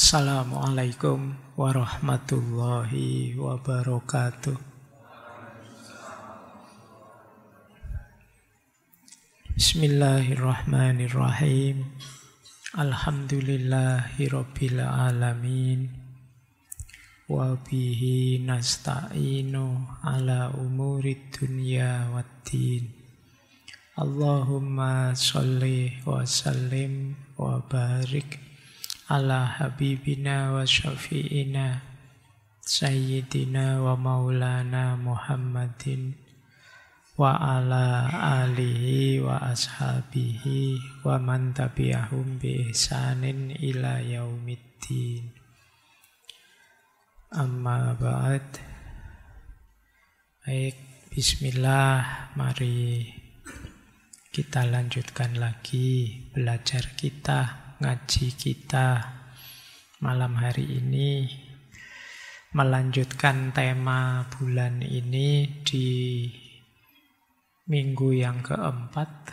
Assalamualaikum warahmatullahi wabarakatuh. Bismillahirrahmanirrahim. Alhamdulillahirabbil alamin. Wa bihi nasta'inu ala umurid dunya waddin. Allahumma sholli wa sallim wa barik ala habibina wa syafi'ina sayyidina wa maulana Muhammadin wa ala alihi wa ashabihi wa man tabi'ahum bi ihsanin ila yaumiddin. Amma ba'd. Baik, bismillah, mari kita lanjutkan lagi belajar kita, ngaji kita malam hari ini, melanjutkan tema bulan ini di minggu yang keempat.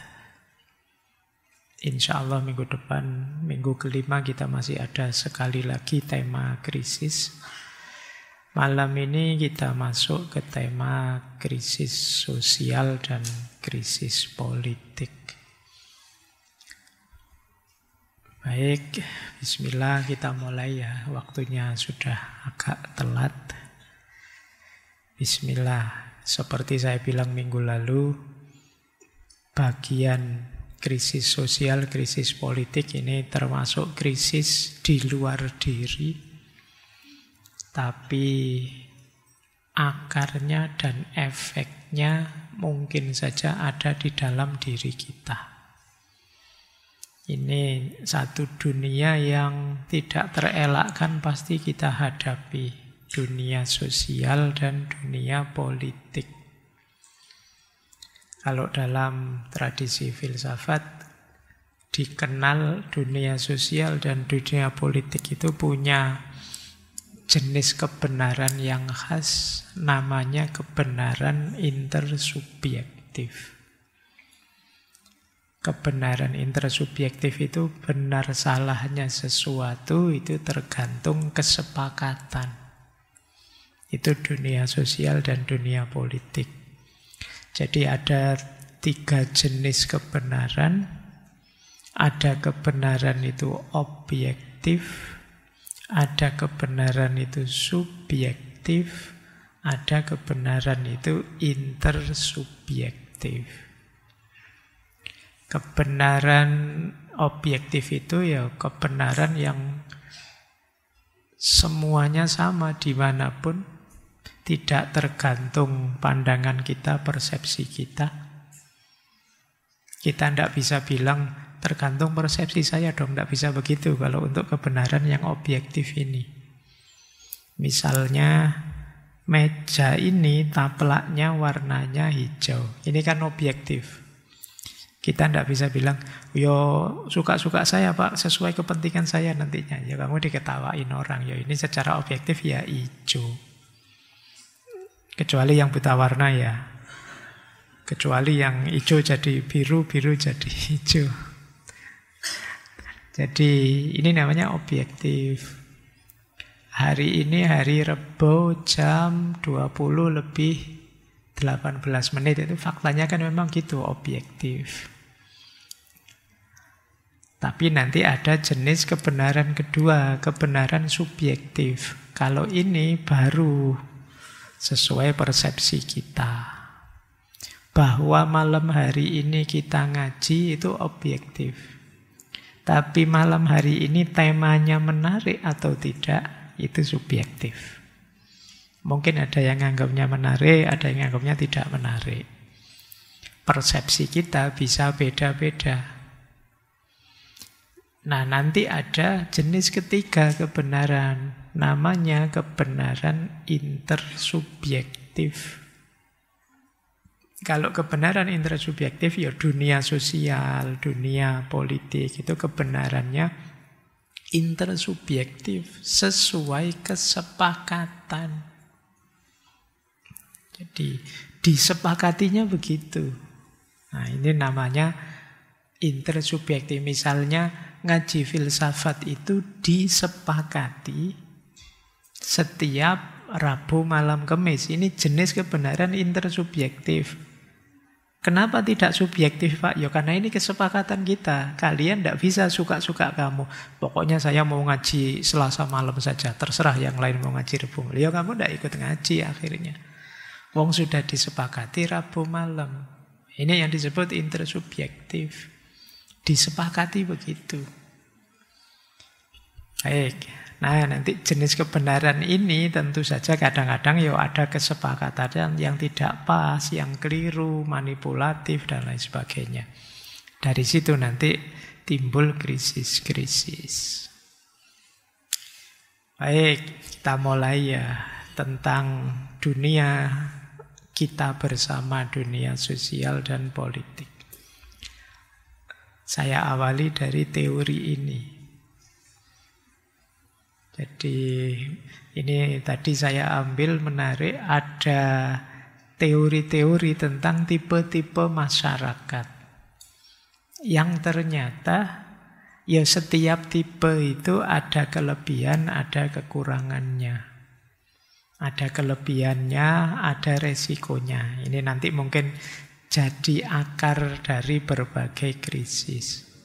Insya Allah minggu depan, minggu kelima, kita masih ada sekali lagi tema krisis. Malam ini kita masuk ke tema krisis sosial dan krisis politik. Baik, bismillah, kita mulai ya. Waktunya sudah agak telat. Bismillah. Seperti saya bilang minggu lalu, bagian krisis sosial, krisis politik ini termasuk krisis di luar diri. Tapi akarnya dan efeknya mungkin saja ada di dalam diri kita. Ini satu dunia yang tidak terelakkan pasti kita hadapi. Dunia sosial dan dunia politik. Kalau dalam tradisi filsafat, dikenal dunia sosial dan dunia politik itu punya jenis kebenaran yang khas, namanya kebenaran intersubjektif. Kebenaran intersubjektif itu benar salahnya sesuatu itu tergantung kesepakatan. Itu dunia sosial dan dunia politik. Jadi ada 3 jenis kebenaran. Ada kebenaran itu objektif, ada kebenaran itu subjektif, ada kebenaran itu intersubjektif. Kebenaran objektif itu ya kebenaran yang semuanya sama dimanapun, tidak tergantung pandangan kita, persepsi kita. Kita tidak bisa bilang tergantung persepsi saya dong, tidak bisa begitu kalau untuk kebenaran yang objektif ini. Misalnya meja ini taplaknya warnanya hijau, ini kan objektif. Kita tidak bisa bilang, yo suka-suka saya pak, sesuai kepentingan saya nantinya. Ya kamu diketawain orang, ya ini secara objektif ya hijau. Kecuali yang buta warna ya. Kecuali yang hijau jadi biru, biru jadi hijau. Jadi ini namanya objektif. Hari ini hari Rebo jam 20 lebih 18 menit. Itu faktanya kan memang gitu, objektif. Tapi nanti ada jenis kebenaran kedua, kebenaran subjektif. Kalau ini baru sesuai persepsi kita. Bahwa malam hari ini kita ngaji itu objektif. Tapi malam hari ini temanya menarik atau tidak, itu subjektif. Mungkin ada yang anggapnya menarik, ada yang anggapnya tidak menarik. Persepsi kita bisa beda-beda. Nah, nanti ada jenis ketiga kebenaran. Namanya kebenaran intersubjektif. Kalau kebenaran intersubjektif, ya dunia sosial, dunia politik, itu kebenarannya intersubjektif, sesuai kesepakatan. Jadi, disepakatinya begitu. Nah, ini namanya intersubjektif. Misalnya, ngaji filsafat itu disepakati setiap Rabu malam Kamis. Ini jenis kebenaran intersubjektif. Kenapa tidak subjektif, Pak? Ya karena ini kesepakatan kita. Kalian tidak bisa suka-suka kamu. Pokoknya saya mau ngaji Selasa malam saja. Terserah yang lain mau ngaji Rabu. Ya kamu tidak ikut ngaji akhirnya. Wong sudah disepakati Rabu malam. Ini yang disebut intersubjektif. Disepakati begitu. Baik. Nah, nanti jenis kebenaran ini tentu saja kadang-kadang ya ada kesepakatan yang tidak pas, yang keliru, manipulatif, dan lain sebagainya. Dari situ nanti timbul krisis-krisis. Baik, kita mulai ya tentang dunia kita bersama, dunia sosial dan politik. Saya awali dari teori ini. Jadi ini tadi saya ambil menarik, ada teori-teori tentang tipe-tipe masyarakat yang ternyata ya setiap tipe itu ada kelebihan, ada kekurangannya. Ada kelebihannya, ada resikonya. Ini nanti mungkin jadi akar dari berbagai krisis.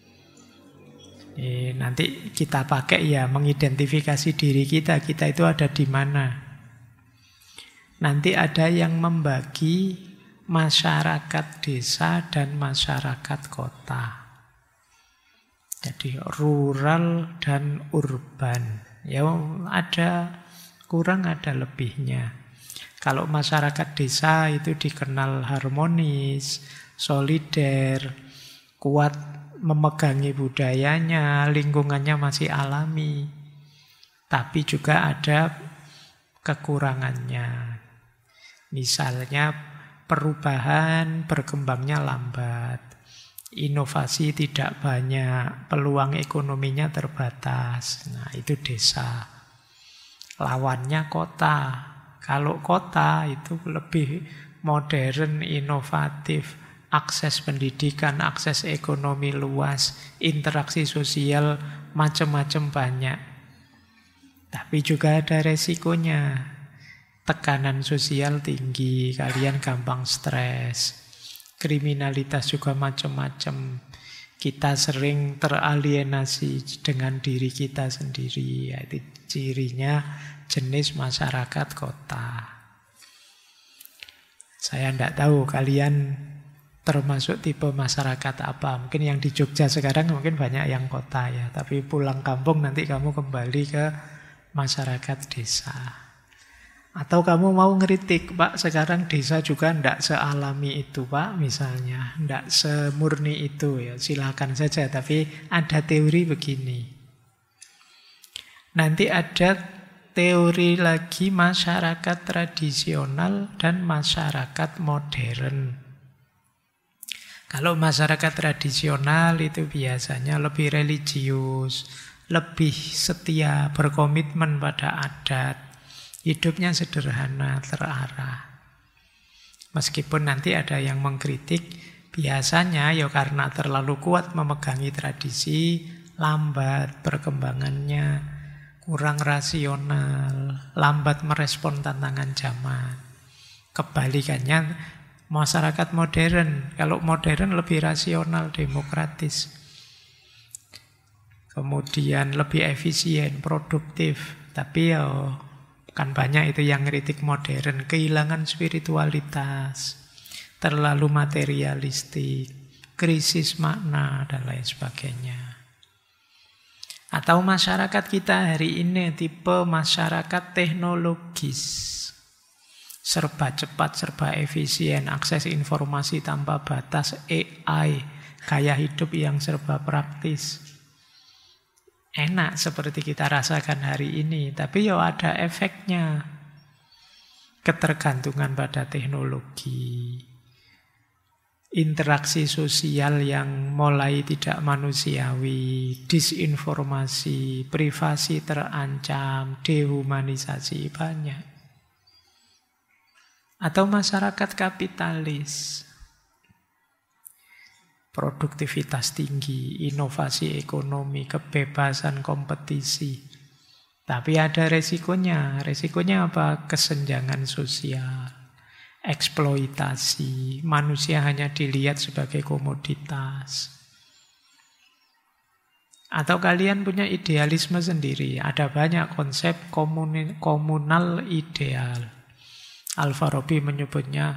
Nanti kita pakai ya mengidentifikasi diri kita itu ada di mana. Nanti ada yang membagi masyarakat desa dan masyarakat kota. Jadi rural dan urban. Ya ada kurang ada lebihnya. Kalau masyarakat desa itu dikenal harmonis, solider, kuat memegangi budayanya, lingkungannya masih alami. Tapi juga ada kekurangannya. Misalnya perubahan berkembangnya lambat, inovasi tidak banyak, peluang ekonominya terbatas. Nah, itu desa. Lawannya kota. Kalau kota itu lebih modern, inovatif, akses pendidikan, akses ekonomi luas, interaksi sosial macam-macam banyak. Tapi juga ada resikonya. Tekanan sosial tinggi, kalian gampang stres. Kriminalitas juga macam-macam. Kita sering teralienasi dengan diri kita sendiri. Itu cirinya jenis masyarakat kota. Saya tidak tahu kalian termasuk tipe masyarakat apa. Mungkin yang di Jogja sekarang mungkin banyak yang kota ya. Tapi pulang kampung nanti kamu kembali ke masyarakat desa. Atau kamu mau ngeritik, Pak, sekarang desa juga tidak sealami itu, Pak, misalnya. Tidak semurni itu, ya silakan saja. Tapi ada teori begini. Nanti ada teori lagi masyarakat tradisional dan masyarakat modern. Kalau masyarakat tradisional itu biasanya lebih religius, lebih setia, berkomitmen pada adat. Hidupnya sederhana, terarah. Meskipun nanti ada yang mengkritik, biasanya ya karena terlalu kuat memegangi tradisi, lambat perkembangannya, kurang rasional, lambat merespon tantangan zaman. Kebalikannya masyarakat modern, kalau modern lebih rasional, demokratis. Kemudian lebih efisien, produktif. Tapi ya kan banyak itu yang kritik modern, kehilangan spiritualitas, terlalu materialistik, krisis makna, dan lain sebagainya. Atau masyarakat kita hari ini tipe masyarakat teknologis. Serba cepat, serba efisien, akses informasi tanpa batas, AI, gaya hidup yang serba praktis. Enak seperti kita rasakan hari ini, tapi ya ada efeknya. Ketergantungan pada teknologi, interaksi sosial yang mulai tidak manusiawi, disinformasi, privasi terancam, dehumanisasi banyak. Atau masyarakat kapitalis. produktivitas tinggi, inovasi ekonomi, kebebasan kompetisi. Tapi ada resikonya. Resikonya apa? Kesenjangan sosial, eksploitasi, manusia hanya dilihat sebagai komoditas. Atau kalian punya idealisme sendiri. Ada banyak konsep komunal ideal. Al-Farabi menyebutnya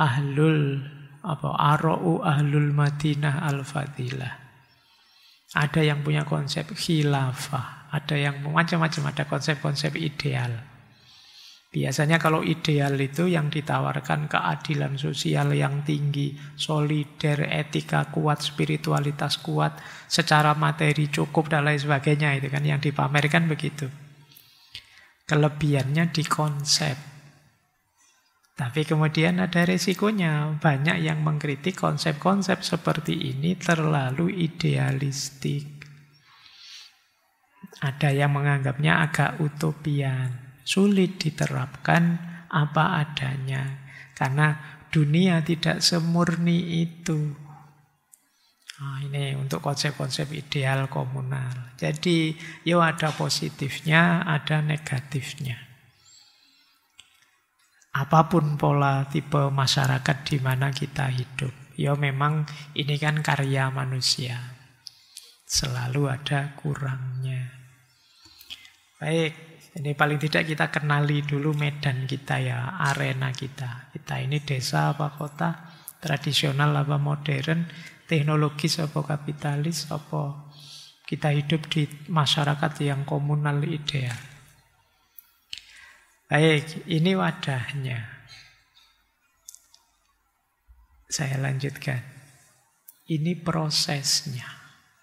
ara'u ahlul Madinah al-fadilah. Ada yang punya konsep khilafah, ada yang macam-macam, ada konsep-konsep ideal. Biasanya kalau ideal itu yang ditawarkan keadilan sosial yang tinggi, solider, etika kuat, spiritualitas kuat, secara materi cukup dan lain sebagainya, itu kan yang dipamerkan begitu. Kelebihannya di konsep. Tapi kemudian ada resikonya. Banyak yang mengkritik konsep-konsep seperti ini terlalu idealistik. Ada yang menganggapnya agak utopian. Sulit diterapkan apa adanya. Karena dunia tidak semurni itu. Nah, ini untuk konsep-konsep ideal komunal. Jadi, ada positifnya, ada negatifnya. Apapun pola tipe masyarakat di mana kita hidup. Memang ini kan karya manusia. Selalu ada kurangnya. Baik. Ini paling tidak kita kenali dulu medan kita ya, arena kita. Kita ini desa apa kota, tradisional apa modern, teknologis apa kapitalis, apa kita hidup di masyarakat yang komunal ideal. Baik, ini wadahnya. Saya lanjutkan. Ini prosesnya.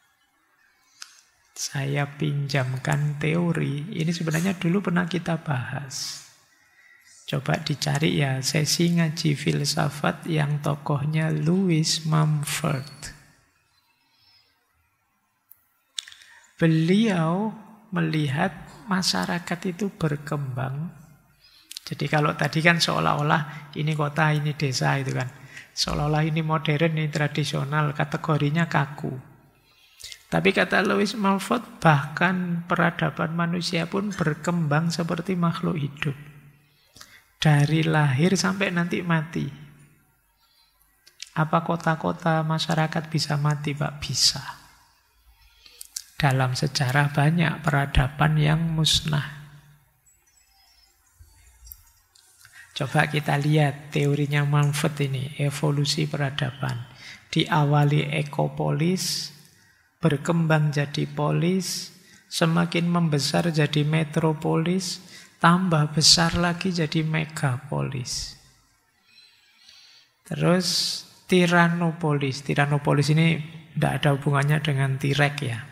Saya pinjamkan teori, ini sebenarnya dulu pernah kita bahas. Coba dicari ya, sesi ngaji filsafat yang tokohnya Louis Mumford. Beliau melihat masyarakat itu berkembang. Jadi kalau tadi kan seolah-olah ini kota, ini desa itu kan. Seolah-olah ini modern, ini tradisional, kategorinya kaku. Tapi kata Louis Mumford, bahkan peradaban manusia pun berkembang seperti makhluk hidup. Dari lahir sampai nanti mati. Apa kota-kota masyarakat bisa mati, Pak? Bisa. Dalam sejarah banyak peradaban yang musnah. Coba kita lihat teorinya Mumford ini, evolusi peradaban. Diawali ekopolis, berkembang jadi polis, semakin membesar jadi metropolis, tambah besar lagi jadi megapolis. Terus tiranopolis. Tiranopolis ini tidak ada hubungannya dengan T-Rex ya.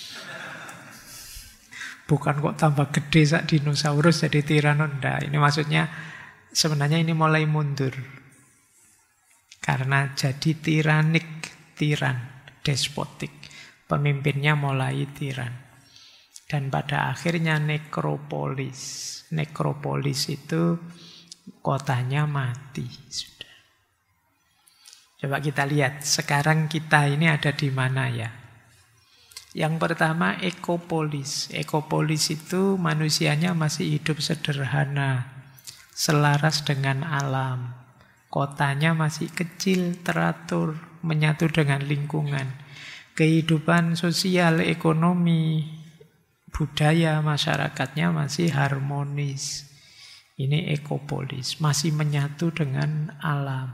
Bukan kok tambah gede sak dinosaurus jadi tirano, enggak. Ini maksudnya sebenarnya ini mulai mundur. Karena jadi tiranik, tiran, despotik. Pemimpinnya mulai tiran. Dan pada akhirnya nekropolis. Nekropolis itu kotanya mati. Sudah. Coba kita lihat. Sekarang kita ini ada di mana ya? Yang pertama ekopolis. Ekopolis itu manusianya masih hidup sederhana. Selaras dengan alam. Kotanya masih kecil, teratur, menyatu dengan lingkungan. Kehidupan sosial, ekonomi, budaya masyarakatnya masih harmonis. Ini ekopolis, masih menyatu dengan alam.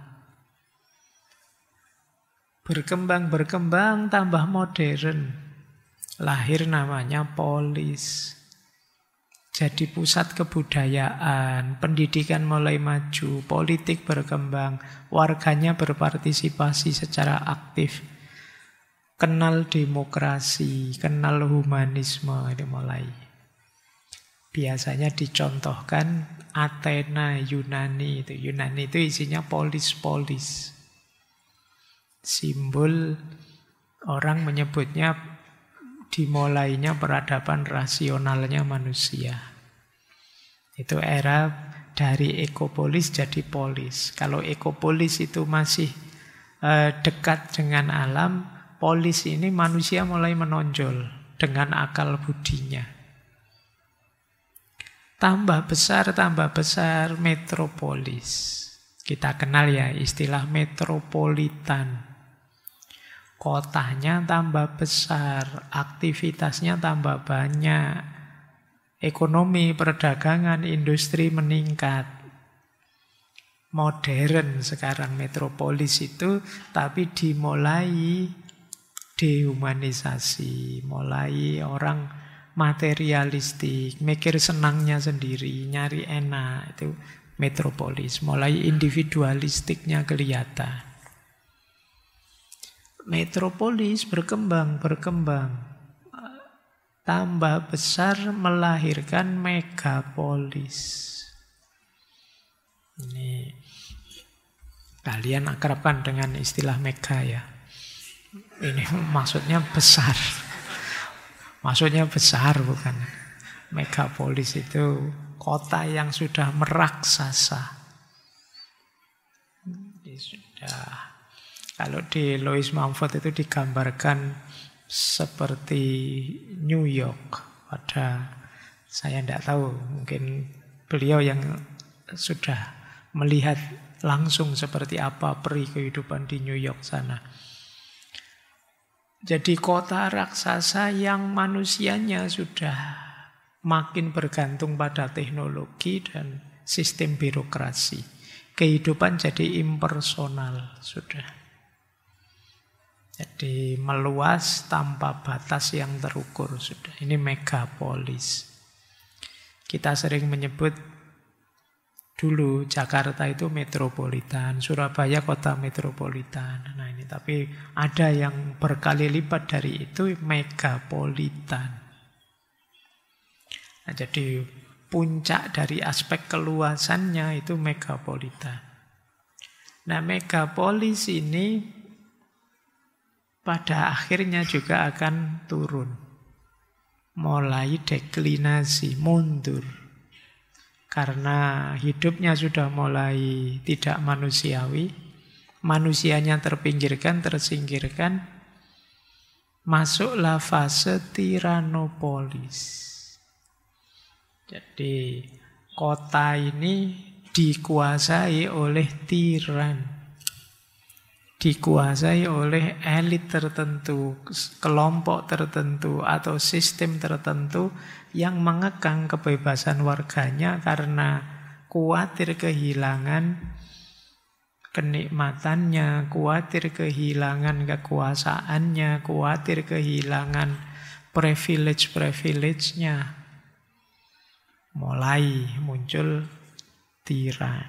Berkembang, tambah modern. Lahir namanya polis. Jadi pusat kebudayaan, pendidikan mulai maju, politik berkembang, warganya berpartisipasi secara aktif. Kenal demokrasi, kenal humanisme, ini mulai. Biasanya dicontohkan Athena, Yunani itu. Yunani itu isinya polis-polis. Simbol orang menyebutnya dimulainya peradaban rasionalnya manusia. Itu era dari ekopolis jadi polis. Kalau ekopolis itu masih dekat dengan alam, polis ini manusia mulai menonjol dengan akal budinya. Tambah besar metropolis. Kita kenal ya istilah metropolitan. Kotanya tambah besar, aktivitasnya tambah banyak, ekonomi, perdagangan, industri meningkat. Modern sekarang metropolis itu, tapi dimulai dehumanisasi, mulai orang materialistik, mikir senangnya sendiri, nyari enak, itu metropolis. Mulai individualistiknya kelihatan. Metropolis berkembang. Tambah besar melahirkan megapolis. Ini kalian akrabkan dengan istilah mega ya. Ini maksudnya besar. Maksudnya besar bukan. Megapolis itu kota yang sudah meraksasa. Sudah. Kalau di Louis Mumford itu digambarkan seperti New York. Saya tidak tahu, mungkin beliau yang sudah melihat langsung seperti apa peri kehidupan di New York sana. Jadi kota raksasa yang manusianya sudah makin bergantung pada teknologi dan sistem birokrasi. Kehidupan jadi impersonal sudah. Jadi meluas tanpa batas yang terukur sudah. Ini megapolis. Kita sering menyebut dulu Jakarta itu metropolitan, Surabaya kota metropolitan. Nah ini tapi ada yang berkali lipat dari itu megapolitan. Nah, jadi puncak dari aspek keluasannya itu megapolitan. Nah megapolis ini pada akhirnya juga akan turun. Mulai deklinasi, mundur. Karena hidupnya sudah mulai tidak manusiawi. Manusianya terpinggirkan, tersingkirkan. Masuklah fase tiranopolis. Jadi kota ini dikuasai oleh tiran. Dikuasai oleh elit tertentu, kelompok tertentu, atau sistem tertentu yang mengekang kebebasan warganya karena khawatir kehilangan kenikmatannya, khawatir kehilangan kekuasaannya, khawatir kehilangan privilege-privilege-nya. Mulai muncul tiran.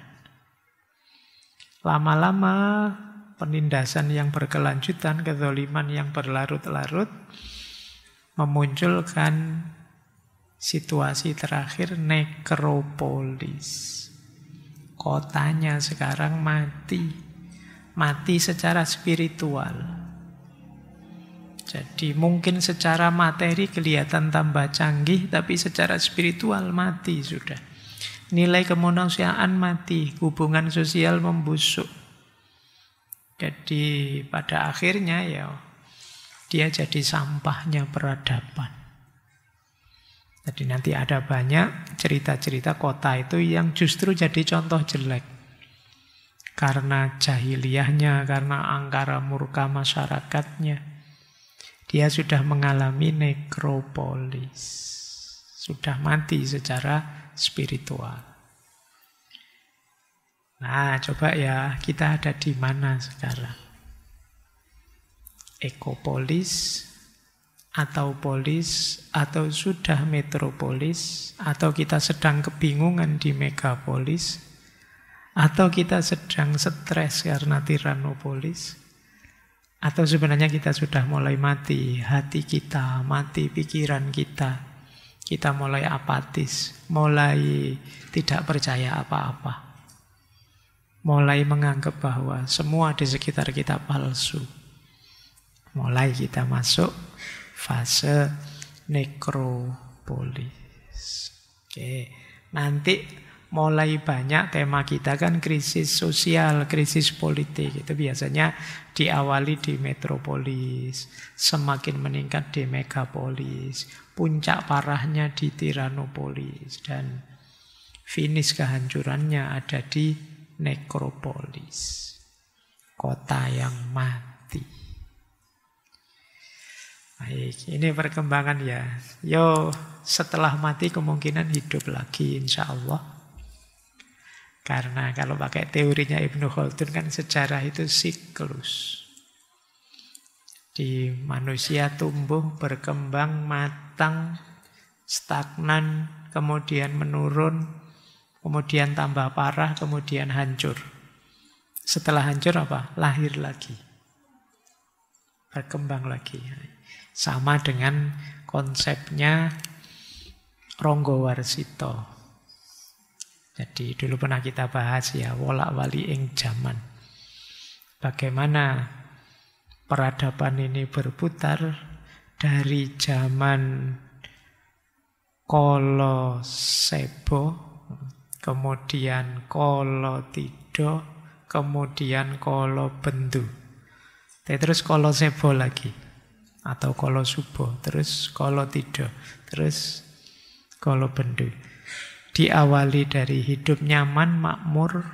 Lama-lama penindasan yang berkelanjutan, kezaliman yang berlarut-larut memunculkan situasi terakhir nekropolis. Kotanya sekarang mati. Mati secara spiritual. Jadi mungkin secara materi kelihatan tambah canggih, tapi secara spiritual mati sudah. Nilai kemanusiaan mati, hubungan sosial membusuk. Jadi pada akhirnya ya dia jadi sampahnya peradaban. Jadi nanti ada banyak cerita-cerita kota itu yang justru jadi contoh jelek. Karena jahiliyahnya, karena angkara murka masyarakatnya. Dia sudah mengalami nekropolis. Sudah mati secara spiritual. Nah, coba ya, kita ada di mana sekarang? Ekopolis, atau polis, atau sudah metropolis, atau kita sedang kebingungan di megapolis, atau kita sedang stres karena tiranopolis, atau sebenarnya kita sudah mulai mati hati kita, mati pikiran kita mulai apatis, mulai tidak percaya apa-apa. Mulai menganggap bahwa semua di sekitar kita palsu. Mulai kita masuk fase nekropolis. Oke, nanti mulai banyak tema kita kan krisis sosial, krisis politik. Itu biasanya diawali di metropolis, semakin meningkat di megapolis, puncak parahnya di tiranopolis, dan finish kehancurannya ada di nekropolis, kota yang mati. Baik, ini perkembangan ya. Yo, setelah mati kemungkinan hidup lagi insya Allah. Karena kalau pakai teorinya Ibnu Khaldun kan sejarah itu siklus. Di manusia tumbuh, berkembang, matang, stagnan, kemudian menurun, kemudian tambah parah, kemudian hancur. Setelah hancur apa? Lahir lagi. Berkembang lagi. Sama dengan konsepnya Ronggowarsito. Jadi dulu pernah kita bahas ya, wolak-wali ing jaman. Bagaimana peradaban ini berputar dari zaman Kala Sebo, kemudian Kala Tido, kemudian Kala Bendu. Terus Kala Sebo lagi. Atau Kala Subo, terus Kala Tido, terus Kala Bendu. Diawali dari hidup nyaman, makmur.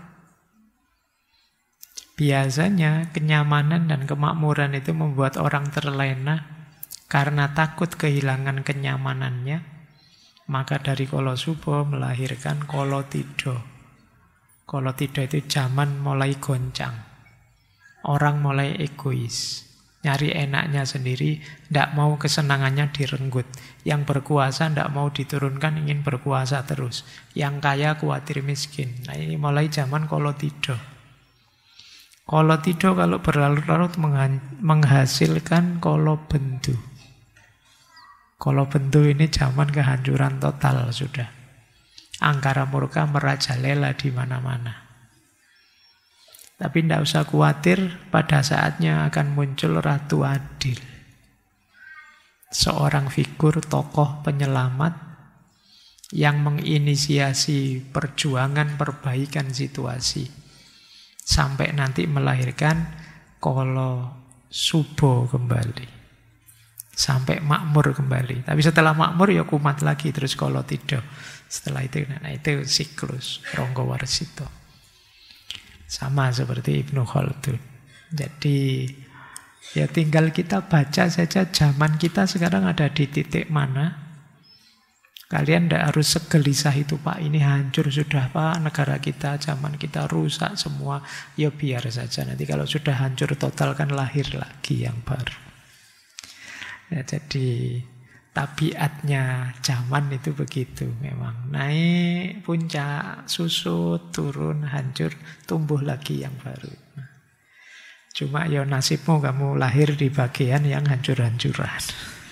Biasanya kenyamanan dan kemakmuran itu membuat orang terlena karena takut kehilangan kenyamanannya. Maka dari Kala Subo melahirkan Kala Tido. Kala Tido itu zaman mulai goncang. Orang mulai egois. Nyari enaknya sendiri, tidak mau kesenangannya direnggut. Yang berkuasa tidak mau diturunkan, ingin berkuasa terus. Yang kaya khawatir miskin. Nah ini mulai zaman Kala Tido. Kala Tido kalau berlarut-larut menghasilkan Kala Bendu. Kala Bendu ini zaman kehancuran total sudah. Angkara murka merajalela di mana-mana. Tapi tidak usah khawatir, pada saatnya akan muncul Ratu Adil. Seorang figur tokoh penyelamat yang menginisiasi perjuangan perbaikan situasi. Sampai nanti melahirkan Kala Subo kembali. Sampai makmur kembali. Tapi setelah makmur ya kumat lagi, terus Kala Tido. Setelah itu, nah itu siklus Ronggowarsito. Sama seperti Ibnu Khaldun. Jadi ya tinggal kita baca saja zaman kita sekarang ada di titik mana. Kalian tidak harus segelisah itu, Pak. Ini hancur sudah, Pak. Negara kita, zaman kita rusak semua. Ya biar saja. Nanti kalau sudah hancur total kan lahir lagi yang baru. Ya, jadi tabiatnya zaman itu begitu memang. Naik puncak, susut, turun, hancur, tumbuh lagi yang baru. Cuma ya nasibmu kamu lahir di bagian yang hancur-hancuran.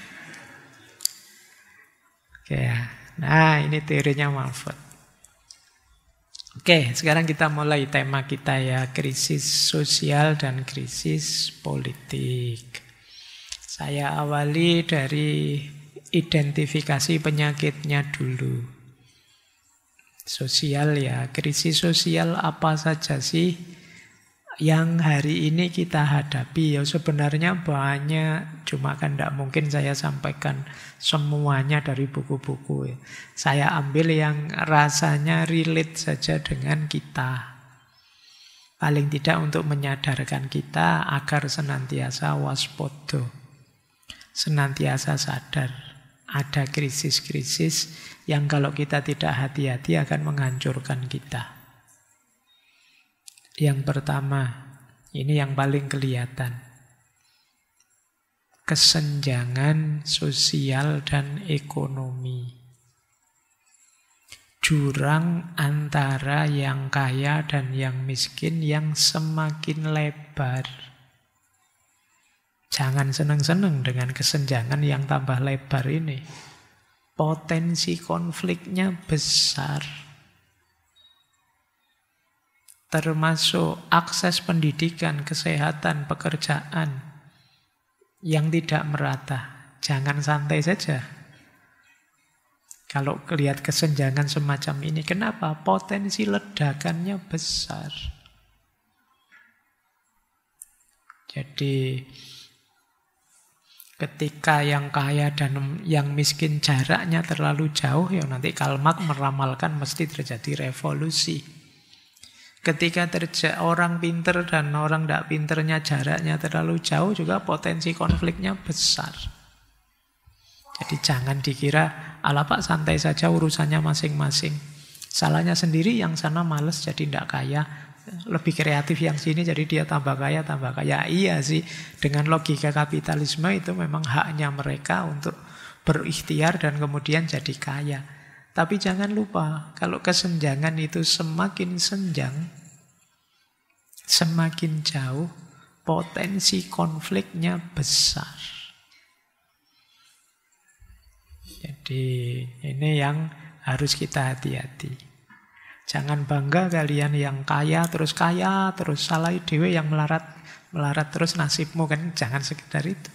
Oke ya. Nah ini teorinya Malford. Oke, sekarang kita mulai tema kita ya, krisis sosial dan krisis politik. Saya awali dari identifikasi penyakitnya dulu. Sosial ya, krisis sosial apa saja sih yang hari ini kita hadapi? Ya sebenarnya banyak, cuma kan tidak mungkin saya sampaikan semuanya dari buku-buku. Saya ambil yang rasanya relate saja dengan kita. Paling tidak untuk menyadarkan kita agar senantiasa waspada, senantiasa sadar. Ada krisis-krisis yang kalau kita tidak hati-hati akan menghancurkan kita. Yang pertama, ini yang paling kelihatan. Kesenjangan sosial dan ekonomi. Jurang antara yang kaya dan yang miskin yang semakin lebar. Jangan senang-senang dengan kesenjangan yang tambah lebar ini. Potensi konfliknya besar. Termasuk akses pendidikan, kesehatan, pekerjaan yang tidak merata. Jangan santai saja. Kalau lihat kesenjangan semacam ini, kenapa? Potensi ledakannya besar. Jadi ketika yang kaya dan yang miskin jaraknya terlalu jauh, ya nanti Karl Marx meramalkan mesti terjadi revolusi. Ketika orang pinter dan orang tidak pinternya jaraknya terlalu jauh, juga potensi konfliknya besar. Jadi jangan dikira, ala Pak santai saja urusannya masing-masing. Salahnya sendiri, yang sana males jadi tidak kaya. Lebih kreatif yang sini jadi dia tambah kaya, tambah kaya. Iya sih, dengan logika kapitalisme itu memang haknya mereka untuk berikhtiar dan kemudian jadi kaya. Tapi jangan lupa, kalau kesenjangan itu semakin senjang, semakin jauh, potensi konfliknya besar. Jadi ini yang harus kita hati-hati. Jangan bangga kalian yang kaya terus salah dewe yang melarat terus nasibmu, kan jangan sekedar itu.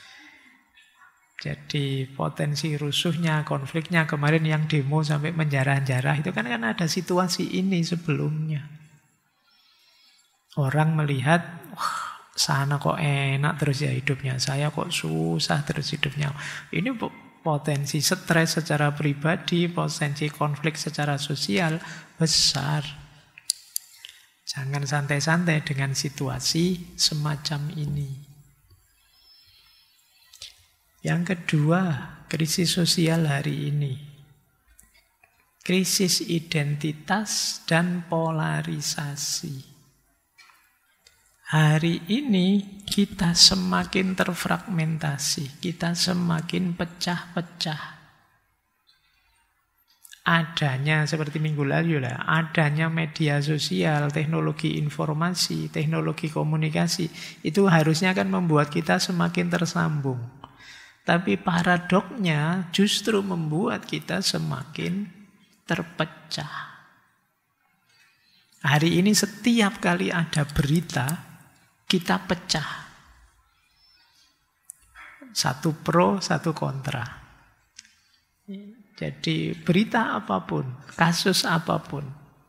Jadi potensi rusuhnya, konfliknya kemarin yang demo sampai menjarah-jarah itu kan ada situasi ini sebelumnya. Orang melihat, wah sana kok enak terus ya hidupnya, saya kok susah terus hidupnya. Ini potensi stres secara pribadi, potensi konflik secara sosial besar. Jangan santai-santai dengan situasi semacam ini. Yang kedua, krisis sosial hari ini. Krisis identitas dan polarisasi. Hari ini kita semakin terfragmentasi, kita semakin pecah-pecah. Adanya, seperti minggu lalu lah, adanya media sosial, teknologi informasi, teknologi komunikasi, itu harusnya kan membuat kita semakin tersambung. Tapi paradoknya justru membuat kita semakin terpecah. Hari ini setiap kali ada berita, kita pecah. Satu pro, satu kontra. Jadi berita apapun, kasus apapun.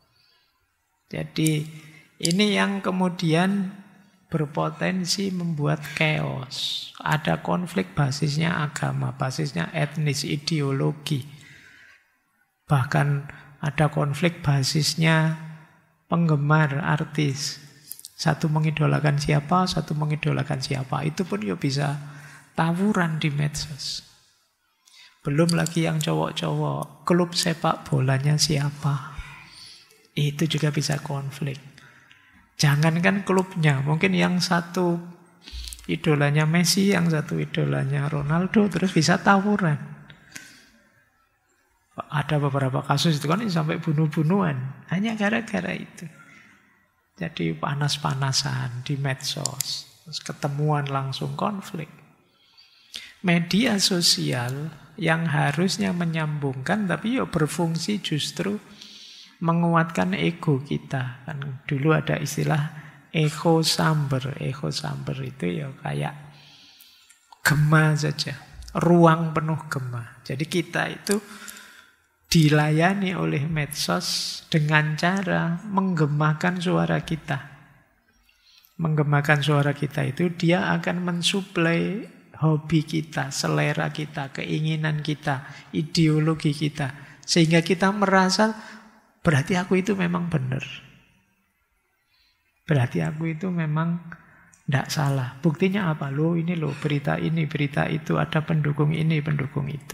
Jadi ini yang kemudian berpotensi membuat chaos. Ada konflik basisnya agama, basisnya etnis, ideologi. Bahkan ada konflik basisnya penggemar artis. Satu mengidolakan siapa, satu mengidolakan siapa. Itu pun ya bisa tawuran di medsos. Belum lagi yang cowok-cowok, klub sepak bolanya siapa. Itu juga bisa konflik. Jangankan klubnya, mungkin yang satu idolanya Messi, yang satu idolanya Ronaldo, terus bisa tawuran. Ada beberapa kasus itu kan sampai bunuh-bunuhan, hanya gara-gara itu. Jadi panas-panasan di medsos, terus ketemuan langsung konflik. Media sosial yang harusnya menyambungkan, tapi ya berfungsi justru menguatkan ego kita. Kan dulu ada istilah echo chamber. Echo chamber itu ya kayak gema saja, ruang penuh gema. Jadi kita itu dilayani oleh medsos dengan cara menggemakan suara kita. Menggemakan suara kita itu dia akan mensuplai hobi kita, selera kita, keinginan kita, ideologi kita. Sehingga kita merasa berarti aku itu memang benar. Berarti aku itu memang tidak salah. Buktinya apa? Loh ini loh berita ini, berita itu, ada pendukung ini, pendukung itu.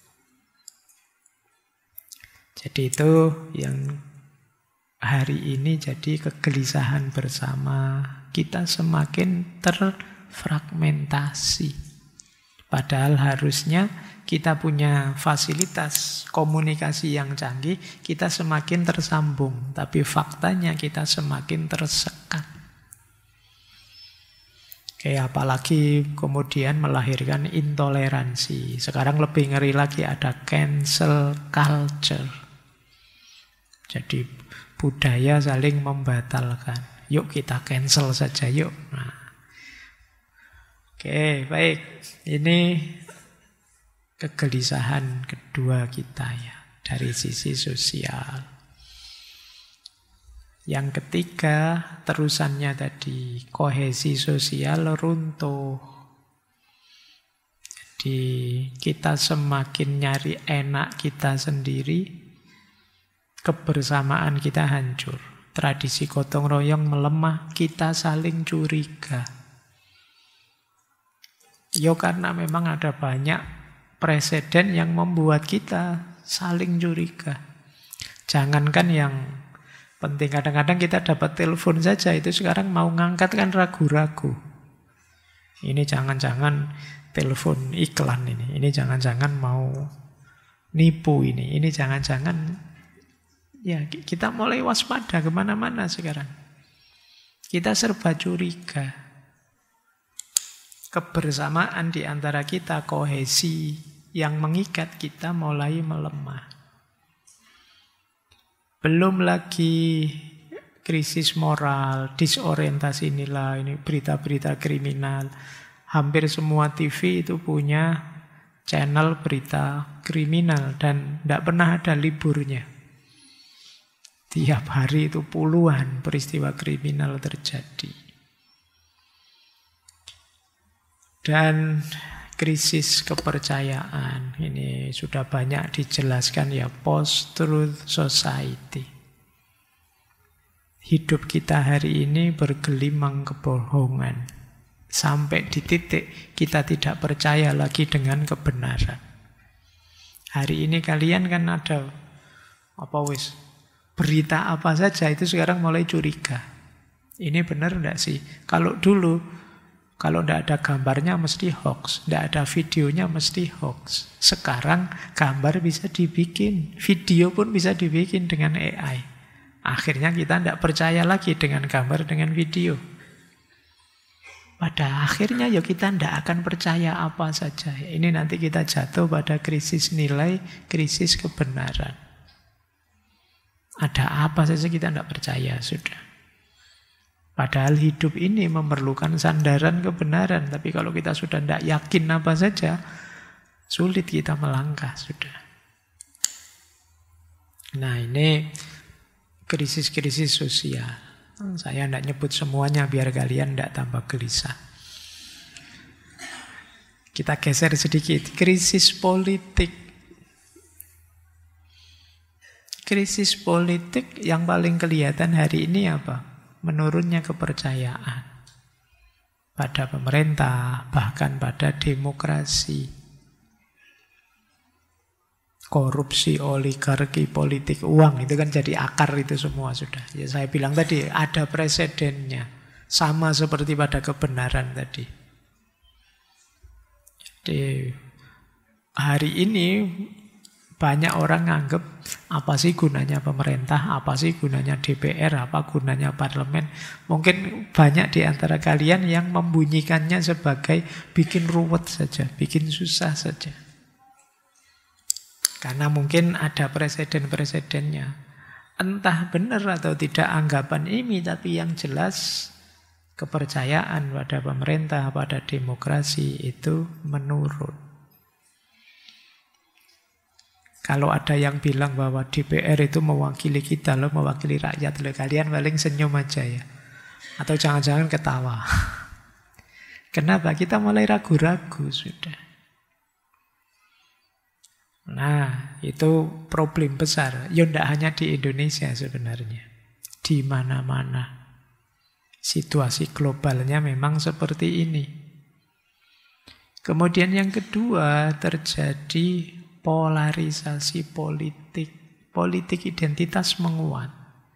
Jadi itu yang hari ini jadi kegelisahan bersama. Kita semakin terfragmentasi. Padahal harusnya kita punya fasilitas komunikasi yang canggih, kita semakin tersambung. Tapi faktanya kita semakin tersekat. Kayak apalagi kemudian melahirkan intoleransi. Sekarang lebih ngeri lagi, ada cancel culture. Jadi budaya saling membatalkan. Yuk kita cancel saja yuk. Nah. Oke, baik. Ini kegelisahan kedua kita ya, dari sisi sosial. Yang ketiga, terusannya tadi, kohesi sosial runtuh. Jadi kita semakin nyari enak kita sendiri, kebersamaan kita hancur. Tradisi gotong royong melemah, kita saling curiga. Ya karena memang ada banyak presiden yang membuat kita saling curiga. Jangankan yang penting, kadang-kadang kita dapat telepon saja, itu sekarang mau ngangkat kan ragu-ragu. Ini jangan-jangan telepon iklan ini jangan-jangan mau nipu ini jangan-jangan, ya kita mulai waspada kemana-mana sekarang. Kita serba curiga. Kebersamaan di antara kita, kohesi yang mengikat kita mulai melemah. Belum lagi krisis moral, disorientasi nilai, ini berita-berita kriminal. Hampir semua TV itu punya channel berita kriminal dan tidak pernah ada liburnya. Tiap hari itu puluhan peristiwa kriminal terjadi. Dan krisis kepercayaan, ini sudah banyak dijelaskan ya, post-truth society. Hidup kita hari ini bergelimang kebohongan. Sampai di titik kita tidak percaya lagi dengan kebenaran. Hari ini kalian kan ada berita apa saja itu sekarang mulai curiga. Ini benar enggak sih? Kalau dulu, kalau tidak ada gambarnya mesti hoax, tidak ada videonya mesti hoax. Sekarang gambar bisa dibikin, video pun bisa dibikin dengan AI. Akhirnya kita tidak percaya lagi dengan gambar, dengan video. Pada akhirnya ya kita tidak akan percaya apa saja. Ini nanti kita jatuh pada krisis nilai, krisis kebenaran. Ada apa saja kita tidak percaya sudah. Padahal hidup ini memerlukan sandaran kebenaran. Tapi kalau kita sudah tidak yakin apa saja, sulit kita melangkah sudah. Nah ini krisis-krisis sosial. Saya tidak nyebut semuanya biar kalian tidak tambah gelisah. Kita geser sedikit. Krisis politik. Krisis politik yang paling kelihatan hari ini apa? Menurunnya kepercayaan pada pemerintah, bahkan pada demokrasi. Korupsi, oligarki, politik uang, itu kan jadi akar itu semua sudah. Ya saya bilang tadi, ada presidennya. Sama seperti pada kebenaran tadi. Jadi hari ini banyak orang nganggep apa sih gunanya pemerintah, apa sih gunanya DPR, apa gunanya parlemen. Mungkin banyak di antara kalian yang membunyikannya sebagai bikin ruwet saja, bikin susah saja. Karena mungkin ada presiden-presidennya. Entah benar atau tidak anggapan ini, tapi yang jelas kepercayaan pada pemerintah, pada demokrasi itu menurun. Kalau ada yang bilang bahwa DPR itu mewakili kita, loh, mewakili rakyat, loh, kalian paling senyum aja ya. Atau jangan-jangan ketawa. Kenapa? Kita mulai ragu-ragu sudah. Nah, itu problem besar. Ya tidak hanya di Indonesia sebenarnya. Di mana-mana. Situasi globalnya memang seperti ini. Kemudian yang kedua, terjadi polarisasi politik. Politik identitas menguat.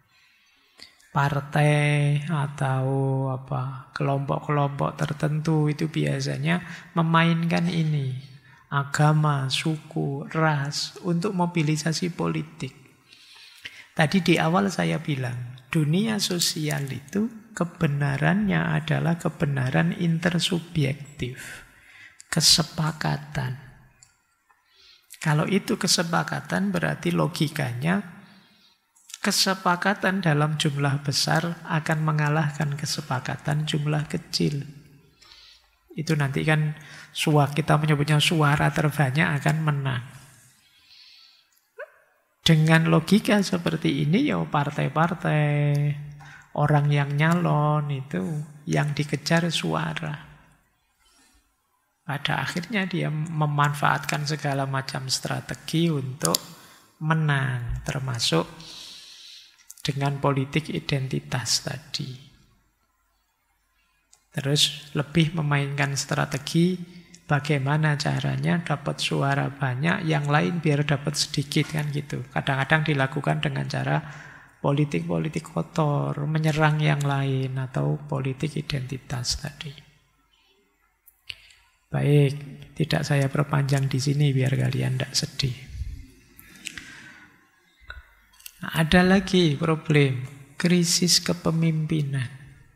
Partai atau kelompok-kelompok tertentu itu biasanya memainkan ini. Agama, suku, ras untuk mobilisasi politik. Tadi di awal saya bilang, dunia sosial itu kebenarannya adalah kebenaran intersubjektif. Kesepakatan. Kalau itu kesepakatan berarti logikanya kesepakatan dalam jumlah besar akan mengalahkan kesepakatan jumlah kecil. Itu nanti kan kita menyebutnya suara terbanyak akan menang. Dengan logika seperti ini ya partai-partai, orang yang nyalon itu yang dikejar suara. Pada akhirnya dia memanfaatkan segala macam strategi untuk menang, termasuk dengan politik identitas tadi. Terus lebih memainkan strategi bagaimana caranya dapat suara banyak, yang lain biar dapat sedikit kan gitu. Kadang-kadang dilakukan dengan cara politik-politik kotor, menyerang yang lain atau politik identitas tadi. Baik, tidak saya perpanjang di sini biar kalian tidak sedih. Nah, ada lagi problem, krisis kepemimpinan.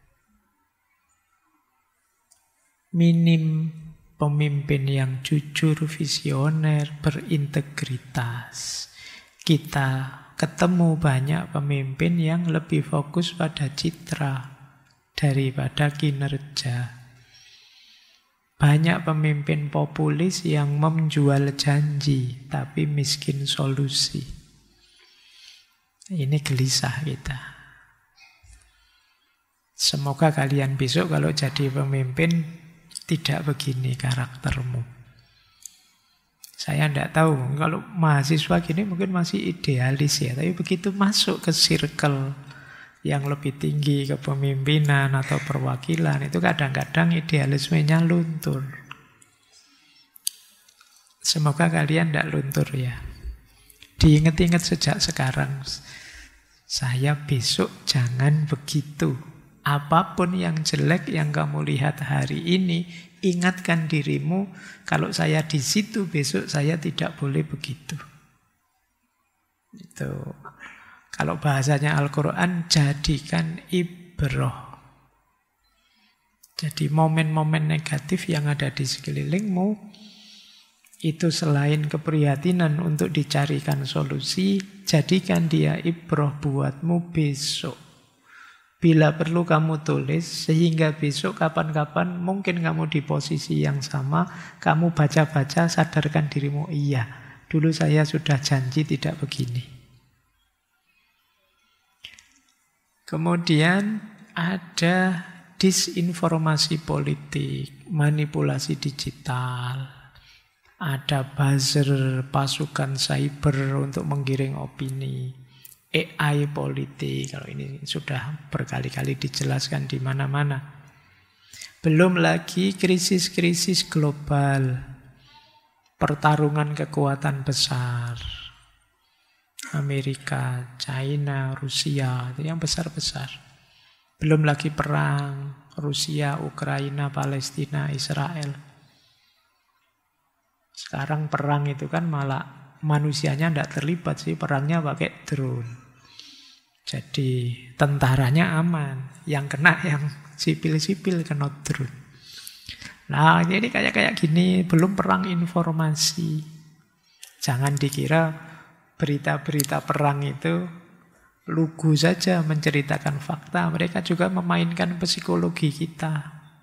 Minim pemimpin yang jujur, visioner, berintegritas. Kita ketemu banyak pemimpin yang lebih fokus pada citra daripada kinerja. Banyak pemimpin populis yang menjual janji tapi miskin solusi. Ini gelisah kita. Semoga kalian besok kalau jadi pemimpin tidak begini karaktermu. Saya tidak tahu, kalau mahasiswa gini mungkin masih idealis ya, tapi begitu masuk ke circle yang lebih tinggi, kepemimpinan atau perwakilan, itu kadang-kadang idealismenya luntur. Semoga kalian tidak luntur ya. Diingat-ingat sejak sekarang, saya besok jangan begitu. Apapun yang jelek yang kamu lihat hari ini, ingatkan dirimu, kalau saya di situ besok saya tidak boleh begitu. Itu. Kalau bahasanya Al-Quran, jadikan ibrah. Jadi momen-momen negatif yang ada di sekelilingmu, itu selain keprihatinan untuk dicarikan solusi, jadikan dia ibrah buatmu besok. Bila perlu kamu tulis, sehingga besok kapan-kapan mungkin kamu di posisi yang sama, kamu baca-baca, sadarkan dirimu, iya, dulu saya sudah janji tidak begini. Kemudian ada disinformasi politik, manipulasi digital, ada buzzer, pasukan cyber untuk menggiring opini, AI politik, kalau ini sudah berkali-kali dijelaskan di mana-mana. Belum lagi krisis-krisis global, pertarungan kekuatan besar, Amerika, China, Rusia, itu yang besar-besar. Belum lagi perang, Rusia, Ukraina, Palestina, Israel. Sekarang perang itu kan malah manusianya tidak terlibat sih, perangnya pakai drone. Jadi tentaranya aman, yang kena yang sipil-sipil kena drone. Nah, jadi kayak gini, belum perang informasi. Jangan dikira berita-berita perang itu lugu saja menceritakan fakta. Mereka juga memainkan psikologi kita.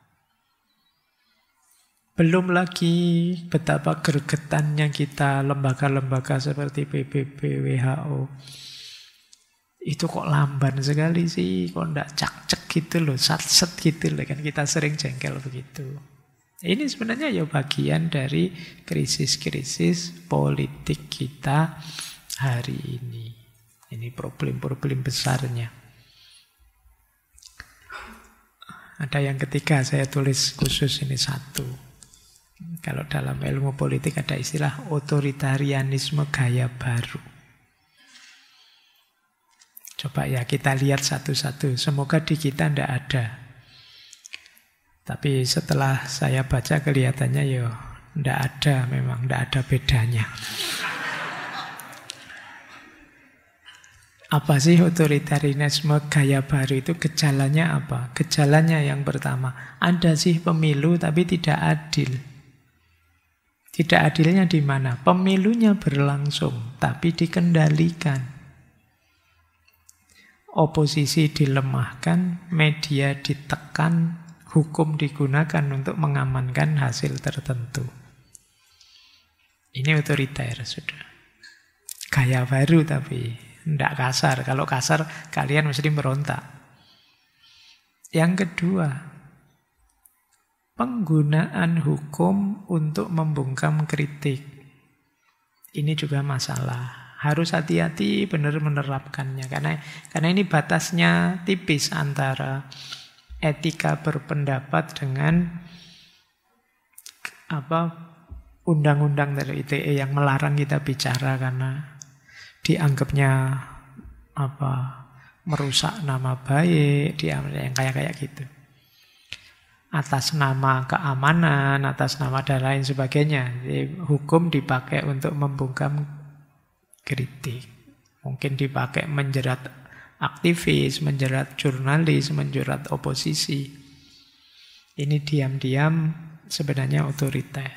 Belum lagi betapa gregetannya kita, lembaga-lembaga seperti PBB, WHO. Itu kok lamban sekali sih, kok enggak cak-cek gitu loh, sat-set gitu loh. Kan kita sering jengkel begitu. Ini sebenarnya ya bagian dari krisis-krisis politik kita hari ini. Ini problem-problem besarnya. Ada yang ketiga, saya tulis khusus ini satu. Kalau dalam ilmu politik ada istilah otoritarianisme gaya baru. Coba ya kita lihat satu-satu. Semoga di kita tidak ada. Tapi setelah saya baca kelihatannya ya tidak ada, memang tidak ada bedanya. Apa sih otoritarianisme gaya baru itu? Gejalanya apa? Gejalanya yang pertama, ada sih pemilu tapi tidak adil. Tidak adilnya di mana? Pemilunya berlangsung tapi dikendalikan. Oposisi dilemahkan, media ditekan, hukum digunakan untuk mengamankan hasil tertentu. Ini otoriter sudah. Gaya baru tapi tidak kasar. Kalau kasar kalian mesti berontak. Yang kedua, penggunaan hukum untuk membungkam kritik. Ini juga masalah. Harus hati-hati benar menerapkannya. Karena ini batasnya tipis antara etika berpendapat dengan undang-undang dari ITE yang melarang kita bicara karena dianggapnya merusak nama baik, yang kayak gitu. Atas nama keamanan, atas nama dan lain sebagainya. Jadi, hukum dipakai untuk membungkam kritik. Mungkin dipakai menjerat aktivis, menjerat jurnalis, menjerat oposisi. Ini diam-diam sebenarnya otoriter.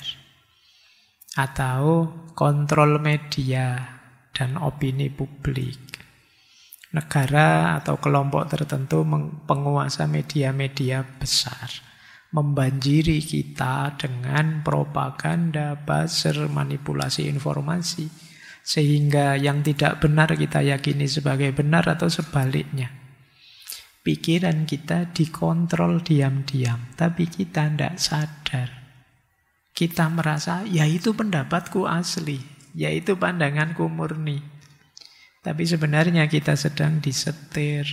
Atau kontrol media dan opini publik. Negara atau kelompok tertentu penguasa media-media besar membanjiri kita dengan propaganda, buzzer, manipulasi informasi. Sehingga yang tidak benar kita yakini sebagai benar atau sebaliknya. Pikiran kita dikontrol diam-diam, tapi kita tidak sadar. Kita merasa, ya itu pendapatku asli, ya itu pandanganku murni. Tapi sebenarnya kita sedang disetir.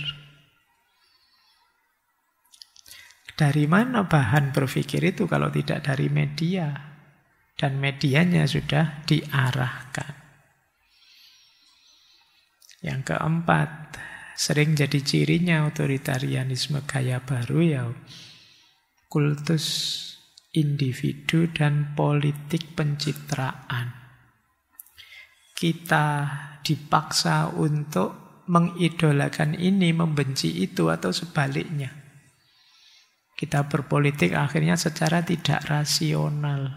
Dari mana bahan berpikir itu kalau tidak dari media? Dan medianya sudah diarahkan. Yang keempat, sering jadi cirinya otoritarianisme gaya baru ya kultus individu dan politik pencitraan. Kita dipaksa untuk mengidolakan ini, membenci itu atau sebaliknya. Kita berpolitik akhirnya secara tidak rasional.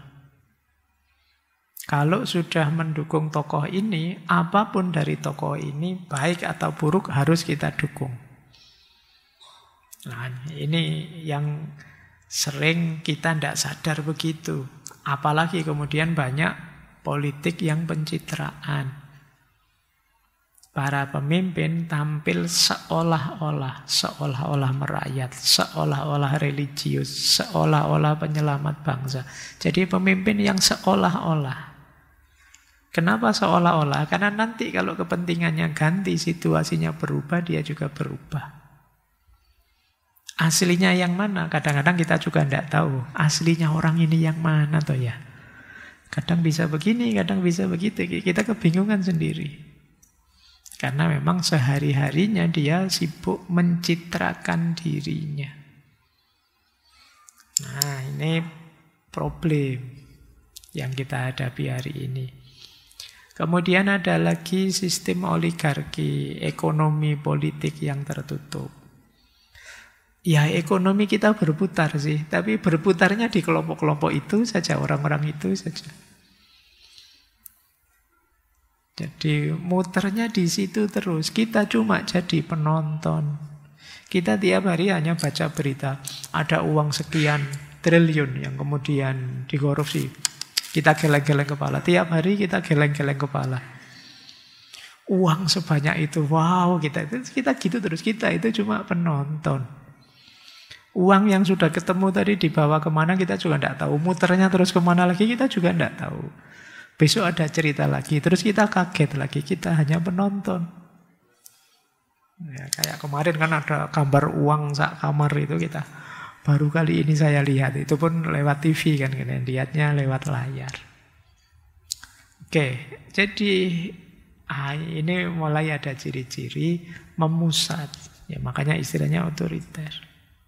Kalau sudah mendukung tokoh ini, apapun dari tokoh ini, baik atau buruk, harus kita dukung. Nah, ini yang sering kita tidak sadar begitu. Apalagi kemudian banyak politik yang pencitraan. Para pemimpin tampil seolah-olah merakyat, seolah-olah religius, seolah-olah penyelamat bangsa. Jadi pemimpin yang seolah-olah. Kenapa seolah-olah? Karena nanti kalau kepentingannya ganti, situasinya berubah, dia juga berubah. Aslinya yang mana? Kadang-kadang kita juga tidak tahu. Aslinya orang ini yang mana toh ya? Kadang bisa begini, kadang bisa begitu. Kita kebingungan sendiri. Karena memang sehari-harinya dia sibuk mencitrakan dirinya. Nah, ini problem yang kita hadapi hari ini. Kemudian ada lagi sistem oligarki, ekonomi politik yang tertutup. Ya, ekonomi kita berputar sih, tapi berputarnya di kelompok-kelompok itu saja, orang-orang itu saja. Jadi muternya di situ terus. Kita cuma jadi penonton. Kita tiap hari hanya baca berita. Ada uang sekian triliun yang kemudian dikorupsi. Kita geleng-geleng kepala. Tiap hari kita geleng-geleng kepala. Uang sebanyak itu. Wow, kita gitu terus. Kita itu cuma penonton. Uang yang sudah ketemu tadi dibawa kemana kita juga tidak tahu. Muternya terus kemana lagi kita juga tidak tahu. Besok ada cerita lagi, terus kita kaget lagi, kita hanya penonton. Ya, kayak kemarin kan ada gambar uang sak kamar itu kita baru kali ini saya lihat, itu pun lewat TV kan, lihatnya lewat layar. Oke, jadi ini mulai ada ciri-ciri memusat, ya makanya istilahnya otoriter.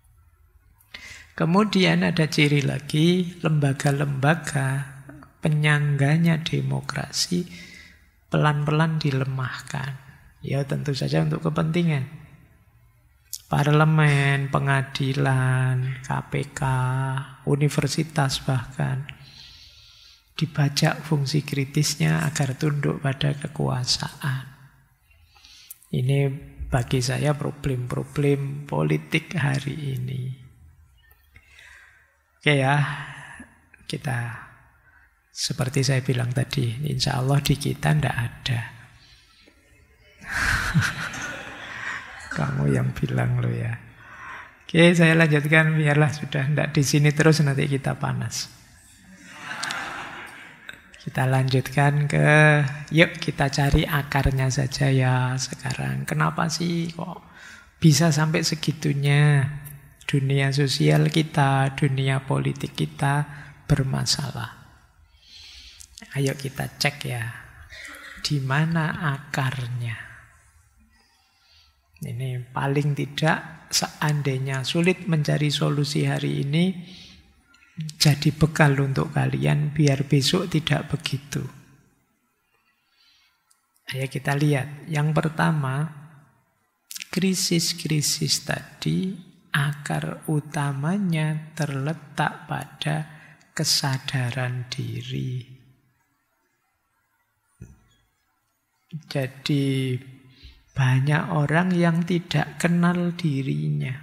Kemudian ada ciri lagi, lembaga-lembaga penyangganya demokrasi pelan-pelan dilemahkan. Ya tentu saja untuk kepentingan. Parlemen, pengadilan, KPK, universitas bahkan dibajak fungsi kritisnya agar tunduk pada kekuasaan. Ini bagi saya problem-problem politik hari ini. Oke ya, kita seperti saya bilang tadi, insya Allah di kita ndak ada. Kamu yang bilang lo ya. Oke, saya lanjutkan, biarlah sudah ndak di sini terus, nanti kita panas. Kita lanjutkan yuk kita cari akarnya saja ya sekarang. Kenapa sih kok bisa sampai segitunya dunia sosial kita, dunia politik kita bermasalah? Ayo kita cek ya, di mana akarnya. Ini paling tidak seandainya sulit mencari solusi hari ini, jadi bekal untuk kalian biar besok tidak begitu. Ayo kita lihat. Yang pertama, krisis-krisis tadi akar utamanya terletak pada kesadaran diri. Jadi banyak orang yang tidak kenal dirinya.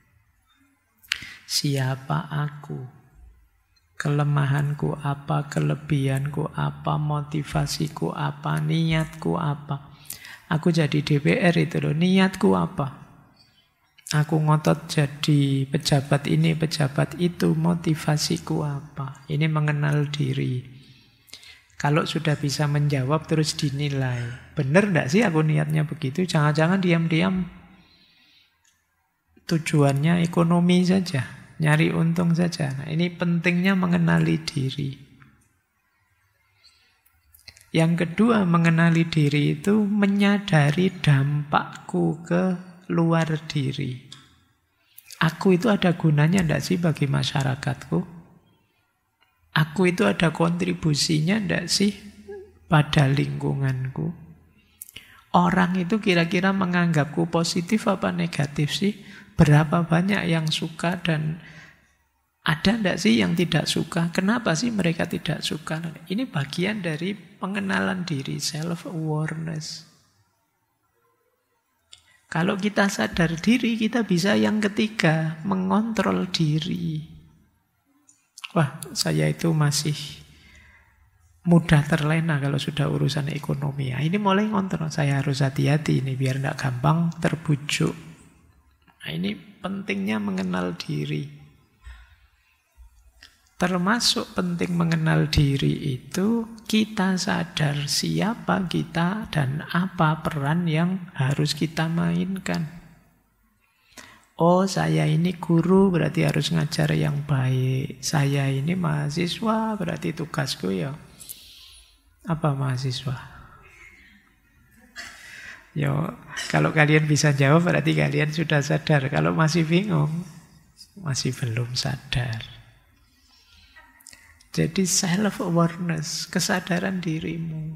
Siapa aku? Kelemahanku apa? Kelebihanku apa? Motivasiku apa? Niatku apa? Aku jadi DPR itu loh, niatku apa? Aku ngotot jadi pejabat ini, pejabat itu, motivasiku apa? Ini mengenal diri. Kalau sudah bisa menjawab terus dinilai. Benar enggak sih aku niatnya begitu? Jangan-jangan diam-diam tujuannya ekonomi saja, nyari untung saja. Nah, ini pentingnya mengenali diri. Yang kedua, mengenali diri itu menyadari dampakku ke luar diri. Aku itu ada gunanya enggak sih bagi masyarakatku? Aku itu ada kontribusinya enggak sih pada lingkunganku? Orang itu kira-kira menganggapku positif apa negatif sih? Berapa banyak yang suka dan ada enggak sih yang tidak suka? Kenapa sih mereka tidak suka? Ini bagian dari pengenalan diri, self-awareness. Kalau kita sadar diri, kita bisa yang ketiga, mengontrol diri. Wah, saya itu masih mudah terlena kalau sudah urusan ekonomi. Nah, ini mulai ngontrol. Saya harus hati-hati ini biar tidak gampang terbujuk. Nah, ini pentingnya mengenal diri. Termasuk penting mengenal diri itu kita sadar siapa kita dan apa peran yang harus kita mainkan. Oh, saya ini guru berarti harus ngajar yang baik. Saya ini mahasiswa berarti tugasku ya apa mahasiswa? Yo, kalau kalian bisa jawab berarti kalian sudah sadar. Kalau masih bingung, masih belum sadar. Jadi self-awareness, kesadaran dirimu.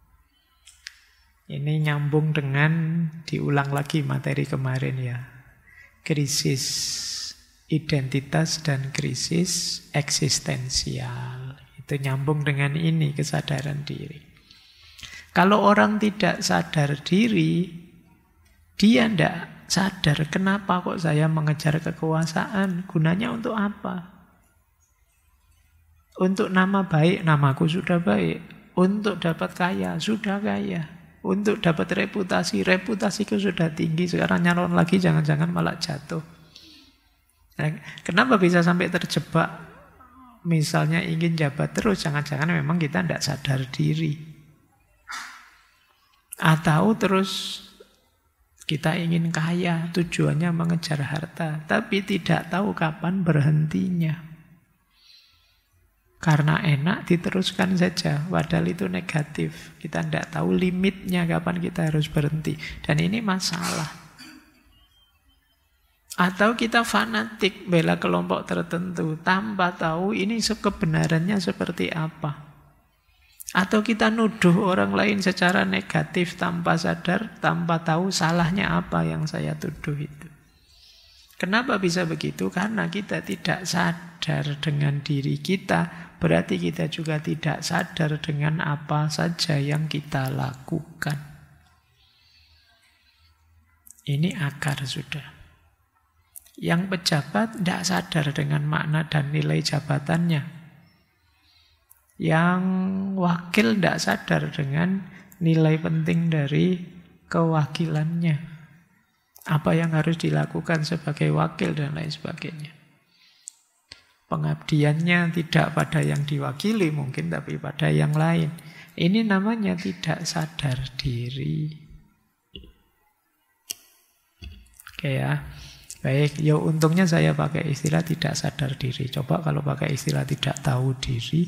Ini nyambung dengan diulang lagi materi kemarin ya. Krisis identitas dan krisis eksistensial. Itu nyambung dengan ini, kesadaran diri. Kalau orang tidak sadar diri, dia tidak sadar kenapa kok saya mengejar kekuasaan. Gunanya untuk apa? Untuk nama baik, namaku sudah baik. Untuk dapat kaya, sudah kaya. Untuk dapat reputasi, reputasiku sudah tinggi. Sekarang nyalon lagi, jangan-jangan malah jatuh. Nah, kenapa bisa sampai terjebak? Misalnya ingin jabat terus, jangan-jangan memang kita tidak sadar diri. Atau terus kita ingin kaya, tujuannya mengejar harta, tapi tidak tahu kapan berhentinya. Karena enak diteruskan saja, padahal itu negatif. Kita tidak tahu limitnya kapan kita harus berhenti. Dan ini masalah. Atau kita fanatik bela kelompok tertentu tanpa tahu ini kebenarannya seperti apa. Atau kita nuduh orang lain secara negatif tanpa sadar, tanpa tahu salahnya apa yang saya tuduh itu. Kenapa bisa begitu? Karena kita tidak sadar dengan diri kita. Berarti kita juga tidak sadar dengan apa saja yang kita lakukan. Ini akar sudah. Yang pejabat tidak sadar dengan makna dan nilai jabatannya. Yang wakil tidak sadar dengan nilai penting dari kewakilannya. Apa yang harus dilakukan sebagai wakil dan lain sebagainya. Pengabdiannya tidak pada yang diwakili mungkin, tapi pada yang lain. Ini namanya tidak sadar diri. Oke ya. Baik, ya untungnya saya pakai istilah tidak sadar diri. Coba kalau pakai istilah tidak tahu diri,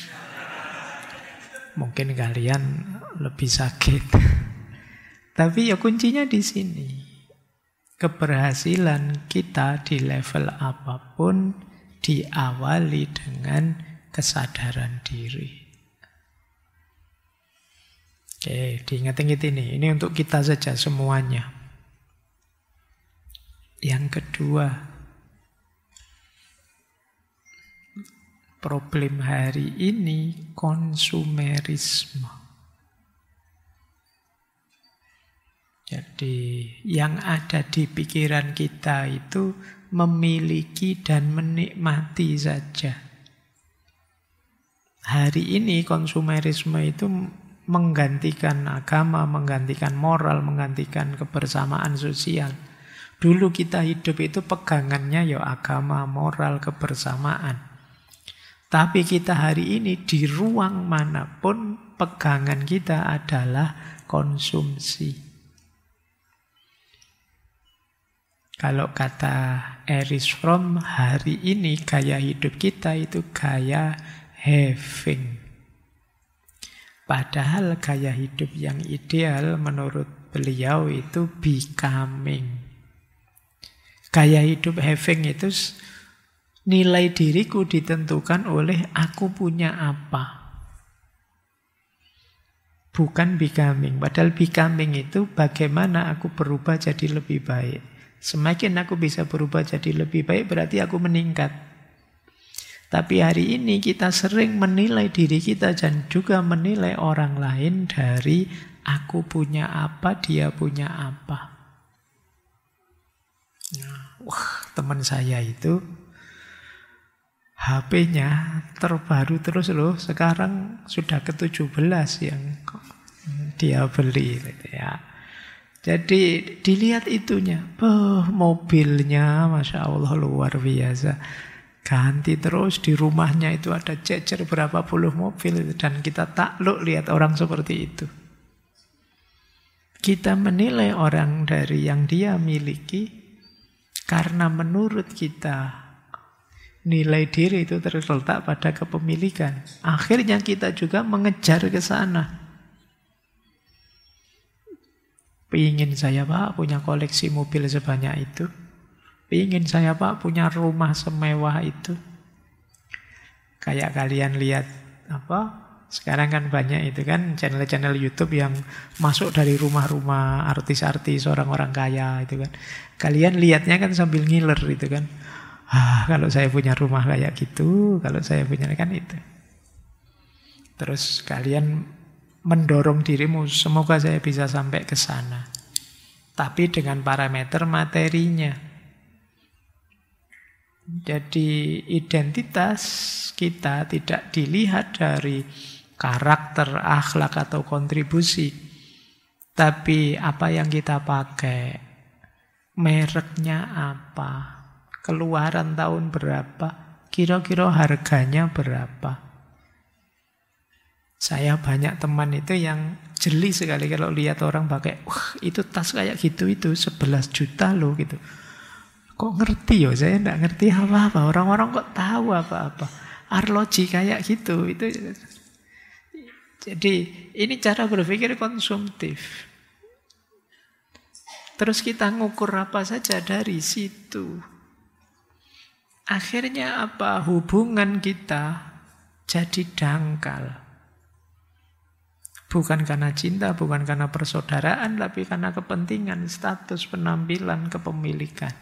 mungkin kalian lebih sakit. Tapi ya kuncinya di sini. Keberhasilan kita di level apapun diawali dengan kesadaran diri. Oke, diingat-ingat ini. Ini untuk kita saja semuanya. Yang kedua, problem hari ini konsumerisme. Jadi yang ada di pikiran kita itu memiliki dan menikmati saja. Hari ini konsumerisme itu menggantikan agama, menggantikan moral, menggantikan kebersamaan sosial. Dulu kita hidup itu pegangannya ya agama, moral, kebersamaan. Tapi kita hari ini di ruang manapun pegangan kita adalah konsumsi. Kalau kata Erich Fromm, hari ini gaya hidup kita itu gaya having. Padahal gaya hidup yang ideal menurut beliau itu becoming. Gaya hidup having itu nilai diriku ditentukan oleh aku punya apa. Bukan becoming. Padahal becoming itu bagaimana aku berubah jadi lebih baik. Semakin aku bisa berubah jadi lebih baik, berarti aku meningkat. Tapi hari ini kita sering menilai diri kita dan juga menilai orang lain dari aku punya apa, dia punya apa. Wah, teman saya itu HP-nya terbaru terus loh. Sekarang sudah ke-17 yang dia beli gitu ya. Jadi dilihat itunya, mobilnya Masya Allah luar biasa. Ganti terus, di rumahnya itu ada cecer berapa puluh mobil. Dan kita takluk lihat orang seperti itu. Kita menilai orang dari yang dia miliki, karena menurut kita nilai diri itu terletak pada kepemilikan. Akhirnya kita juga mengejar ke sana. Pingin saya Pak punya koleksi mobil sebanyak itu. Pingin saya Pak punya rumah semewah itu. Kayak kalian lihat apa? Sekarang kan banyak itu kan channel-channel YouTube yang masuk dari rumah-rumah artis-artis, orang-orang kaya itu kan. Kalian lihatnya kan sambil ngiler itu kan. Kalau saya punya rumah kayak gitu, kalau saya punya kan itu. Terus kalian mendorong dirimu, semoga saya bisa sampai ke sana. Tapi dengan parameter materinya. Jadi identitas kita tidak dilihat dari karakter, akhlak atau kontribusi. Tapi apa yang kita pakai, mereknya apa, keluaran tahun berapa, kira-kira harganya berapa. Saya banyak teman itu yang jeli sekali kalau lihat orang pakai, wah itu tas kayak gitu itu 11 juta loh gitu. Kok ngerti ya? Saya enggak ngerti apa-apa. Orang-orang kok tahu apa-apa. Arloji kayak gitu. Itu. Jadi ini cara berpikir konsumtif. Terus kita ngukur apa saja dari situ. Akhirnya apa? Hubungan kita jadi dangkal. Bukan karena cinta, bukan karena persaudaraan, tapi karena kepentingan, status, penampilan, kepemilikan.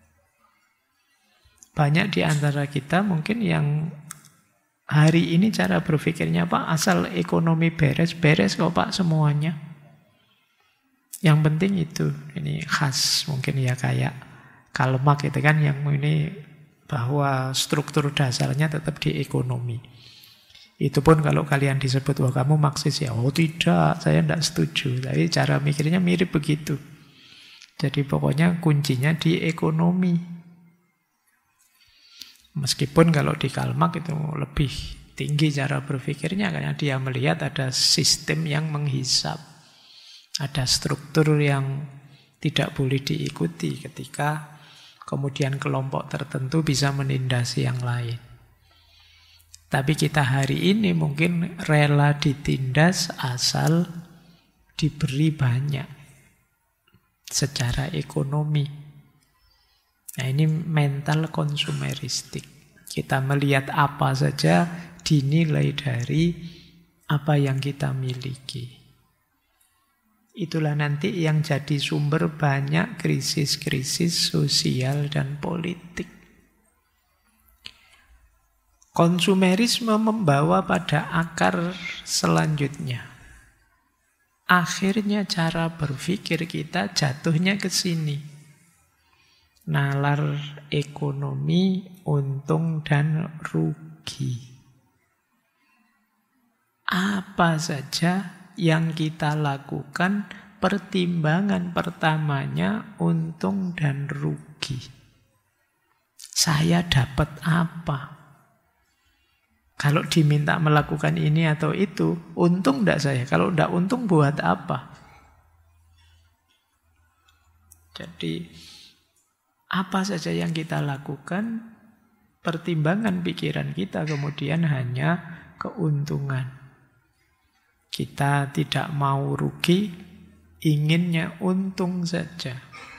Banyak di antara kita mungkin yang hari ini cara berpikirnya, Pak, asal ekonomi beres kok Pak semuanya. Yang penting itu, ini khas mungkin ya kayak Marx itu kan yang ini bahwa struktur dasarnya tetap di ekonomi. Itu pun kalau kalian disebut, wah kamu Marxis ya. Oh tidak, saya tidak setuju. Tapi cara mikirnya mirip begitu. Jadi pokoknya kuncinya di ekonomi. Meskipun kalau di Karl Marx itu lebih tinggi cara berpikirnya, karena dia melihat ada sistem yang menghisap. Ada struktur yang tidak boleh diikuti ketika kemudian kelompok tertentu bisa menindas yang lain. Tapi kita hari ini mungkin rela ditindas asal diberi banyak secara ekonomi. Nah ini mental konsumeristik. Kita melihat apa saja dinilai dari apa yang kita miliki. Itulah nanti yang jadi sumber banyak krisis-krisis sosial dan politik. Konsumerisme membawa pada akar selanjutnya. Akhirnya cara berpikir kita jatuhnya ke sini. Nalar ekonomi, untung dan rugi. Apa saja yang kita lakukan, pertimbangan pertamanya untung dan rugi. Saya dapat apa? Kalau diminta melakukan ini atau itu, untung tidak saya? Kalau tidak untung buat apa? Jadi apa saja yang kita lakukan, pertimbangan pikiran kita kemudian hanya keuntungan. Kita tidak mau rugi, inginnya untung saja.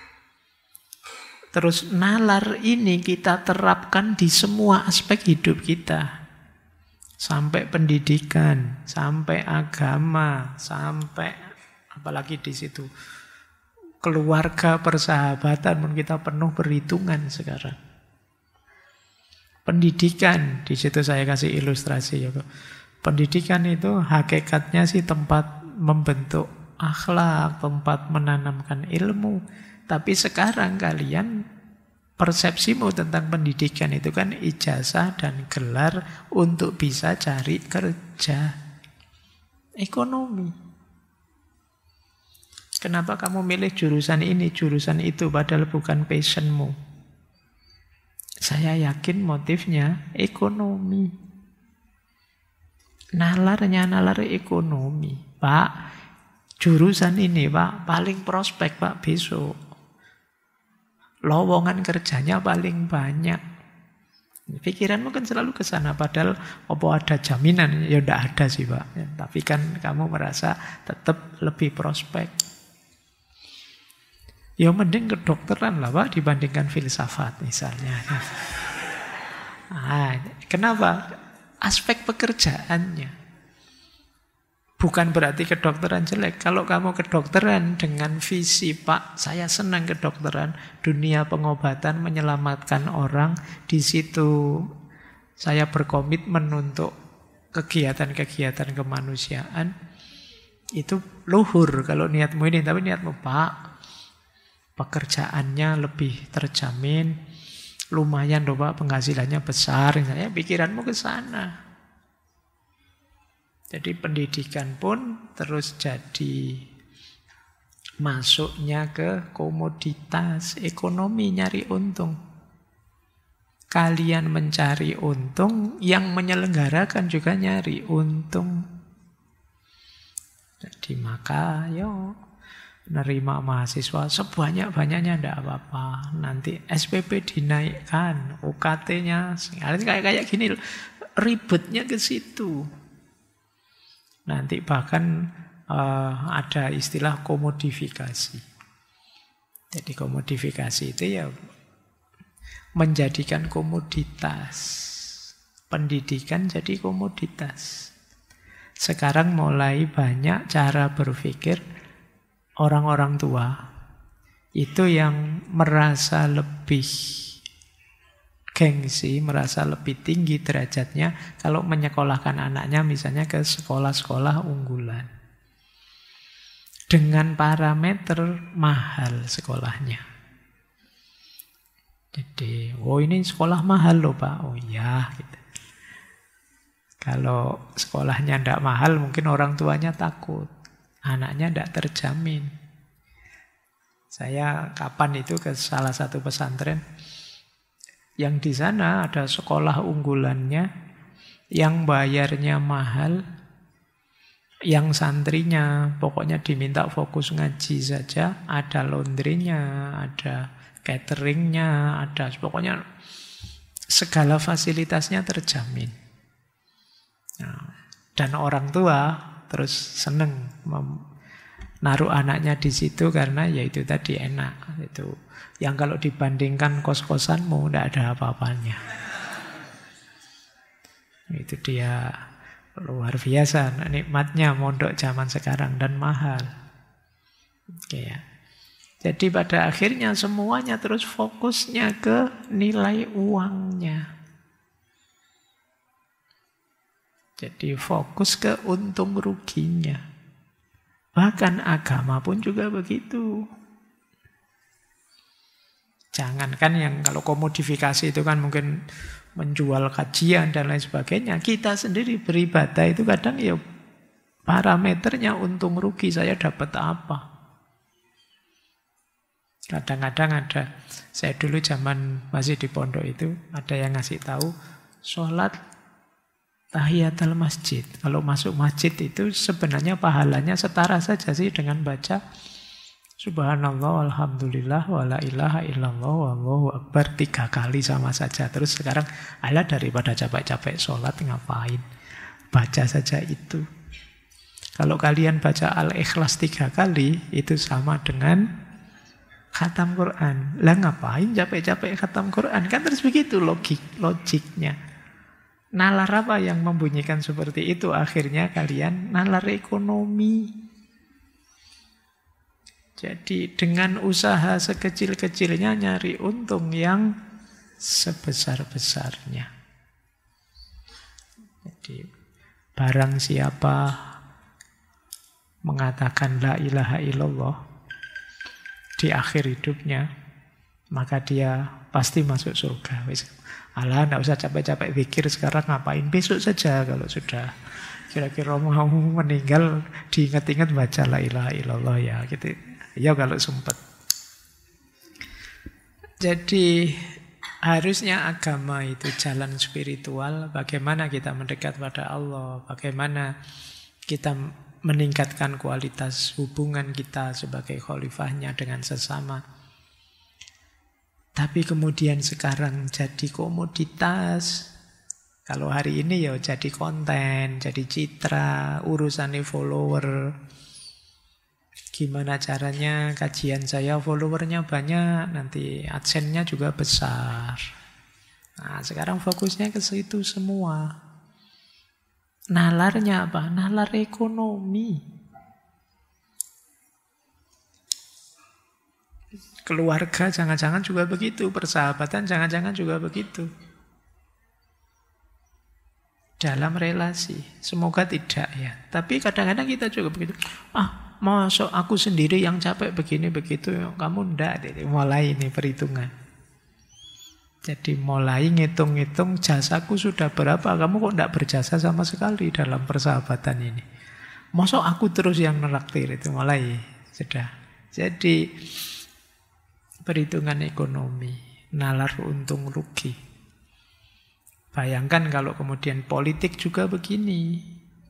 Terus nalar ini kita terapkan di semua aspek hidup kita. Sampai pendidikan, sampai agama, sampai apalagi di situ keluarga, persahabatan pun kita penuh perhitungan sekarang. Pendidikan, di situ saya kasih ilustrasi ya, Pak. Pendidikan itu hakikatnya sih tempat membentuk akhlak, tempat menanamkan ilmu. Tapi sekarang kalian persepsimu tentang pendidikan itu kan ijazah dan gelar untuk bisa cari kerja. Ekonomi. Kenapa kamu milih jurusan ini, jurusan itu, padahal bukan passionmu? Saya yakin motifnya ekonomi. Nalarnya nalar ekonomi. Pak, jurusan ini Pak, paling prospek Pak besok. Lowongan kerjanya paling banyak. Pikiranmu kan selalu ke sana. Padahal apa ada jaminan? Ya tidak ada sih Pak. Ya, tapi kan kamu merasa tetap lebih prospek. Ya mending kedokteran lah Pak dibandingkan filsafat misalnya. Nah, kenapa? Aspek pekerjaannya. Bukan berarti kedokteran jelek. Kalau kamu kedokteran dengan visi, Pak, saya senang kedokteran, dunia pengobatan, menyelamatkan orang, di situ saya berkomitmen untuk kegiatan-kegiatan kemanusiaan, itu luhur kalau niatmu ini. Tapi niatmu, Pak, pekerjaannya lebih terjamin, lumayan loh Pak, penghasilannya besar. Saya pikiranmu ke sana. Jadi pendidikan pun terus jadi masuknya ke komoditas ekonomi, nyari untung. Kalian mencari untung, yang menyelenggarakan juga nyari untung. Jadi maka nerima mahasiswa sebanyak-banyaknya tidak apa-apa. Nanti SPP dinaikkan, UKT-nya kayak gini loh. Ribetnya ke situ. Nanti bahkan ada istilah komodifikasi. Jadi komodifikasi itu ya menjadikan komoditas. Pendidikan jadi komoditas. Sekarang mulai banyak cara berpikir orang-orang tua itu yang merasa lebih gengsi, merasa lebih tinggi derajatnya kalau menyekolahkan anaknya misalnya ke sekolah-sekolah unggulan. Dengan parameter mahal sekolahnya. Jadi, oh ini sekolah mahal loh Pak. Oh iya. Gitu. Kalau sekolahnya tidak mahal, mungkin orang tuanya takut. Anaknya tidak terjamin. Saya kapan itu ke salah satu pesantren, yang di sana ada sekolah unggulannya, yang bayarnya mahal, yang santrinya pokoknya diminta fokus ngaji saja, ada laundrynya, ada cateringnya, ada pokoknya segala fasilitasnya terjamin. Nah, dan orang tua terus seneng naruh anaknya di situ karena ya itu tadi enak. Itu yang kalau dibandingkan kos-kosanmu tidak ada apa-apanya. Itu dia luar biasa nikmatnya mondok zaman sekarang dan mahal. Oke ya. Jadi pada akhirnya semuanya terus fokusnya ke nilai uangnya. Jadi fokus ke untung ruginya. Bahkan agama pun juga begitu. Jangankan yang kalau komodifikasi itu kan mungkin menjual kajian dan lain sebagainya. Kita sendiri beribadah itu kadang ya parameternya untung rugi, saya dapat apa. Kadang-kadang ada, saya dulu zaman masih di pondok itu, ada yang ngasih tahu, sholat tahiyatul masjid. Kalau masuk masjid itu sebenarnya pahalanya setara saja sih dengan baca Subhanallah, Alhamdulillah, wa la ilaha illallah, wallahu akbar 3 kali sama saja. Terus sekarang, alah daripada capek-capek sholat ngapain? Baca saja itu. Kalau kalian baca Al-Ikhlas 3 kali, itu sama dengan khatam Quran. Lah ngapain capek-capek khatam Quran? Kan terus begitu logiknya. Nalar apa yang membunyikan seperti itu? Akhirnya kalian nalar ekonomi. Jadi dengan usaha sekecil-kecilnya nyari untung yang sebesar-besarnya. Jadi barang siapa mengatakan la ilaha illallah di akhir hidupnya, maka dia pasti masuk surga. Alah, tidak usah capek-capek pikir sekarang ngapain, besok saja kalau sudah kira-kira mau meninggal diingat-ingat baca la ilaha illallah ya gitu. Ya kalau sempat. Jadi harusnya agama itu jalan spiritual. Bagaimana kita mendekat pada Allah. Bagaimana kita meningkatkan kualitas hubungan kita sebagai khalifahnya dengan sesama. Tapi kemudian sekarang jadi komoditas. Kalau hari ini ya jadi konten, jadi citra, urusannya follower. Gimana caranya kajian saya followernya banyak, nanti AdSense-nya juga besar. Nah, sekarang fokusnya ke situ semua. Nalarnya apa? Nalar ekonomi. Keluarga jangan-jangan juga begitu, persahabatan jangan-jangan juga begitu. Dalam relasi, semoga tidak ya. Tapi kadang-kadang kita juga begitu. Masuk aku sendiri yang capek begini begitu, kamu ndak. Mulai ini perhitungan. Jadi mulai ngitung-ngitung jasaku sudah berapa, kamu kok ndak berjasa sama sekali dalam persahabatan ini. Masuk aku terus yang neraktir, itu mulai sudah. Jadi perhitungan ekonomi, nalar untung rugi. Bayangkan kalau kemudian politik juga begini.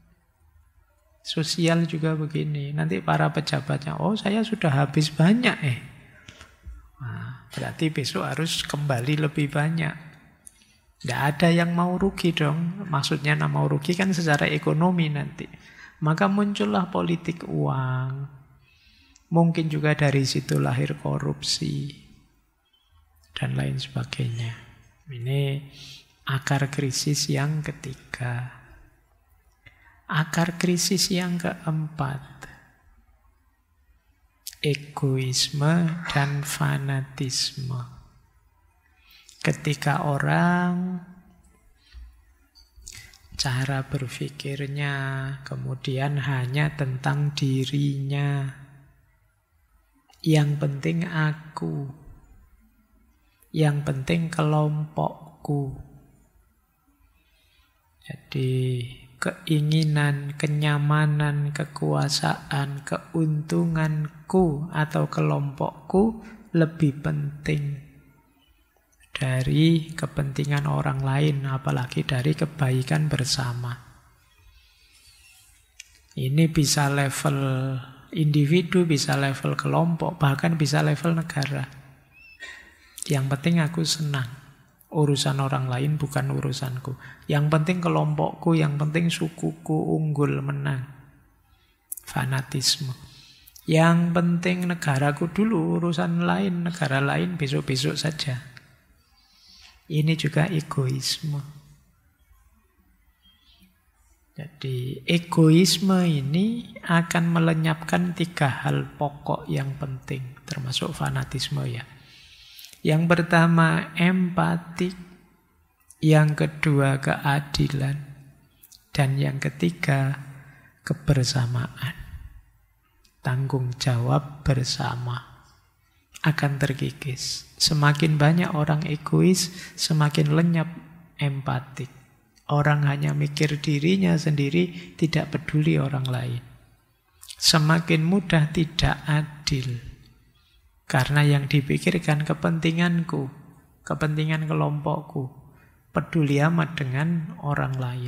Sosial juga begini. Nanti para pejabatnya, oh saya sudah habis banyak Nah, berarti besok harus kembali lebih banyak. Tidak ada yang mau rugi dong. Maksudnya mau rugi kan secara ekonomi nanti. Maka muncullah politik uang. Mungkin juga dari situ lahir korupsi. Dan lain sebagainya. Ini akar krisis yang ketiga. Akar krisis yang keempat, egoisme dan fanatisme. Ketika orang cara berpikirnya kemudian hanya tentang dirinya, yang penting aku, Yang penting kelompokku. Jadi keinginan, kenyamanan, kekuasaan, keuntunganku atau kelompokku lebih penting dari kepentingan orang lain, apalagi dari kebaikan bersama. Ini bisa level individu, bisa level kelompok, bahkan bisa level negara. Yang penting aku senang. Urusan orang lain bukan urusanku. Yang penting kelompokku, yang penting sukuku unggul menang. Fanatisme. Yang penting negaraku dulu, urusan lain, negara lain besok-besok saja. Ini juga egoisme. Jadi egoisme ini akan melenyapkan 3 hal pokok yang penting, termasuk fanatisme ya. Yang pertama empati, yang kedua keadilan, dan yang ketiga kebersamaan. Tanggung jawab bersama akan terkikis. Semakin banyak orang egois, semakin lenyap empati. Orang hanya mikir dirinya sendiri, tidak peduli orang lain. Semakin mudah tidak adil. Karena yang dipikirkan kepentinganku, kepentingan kelompokku, peduli amat dengan orang lain.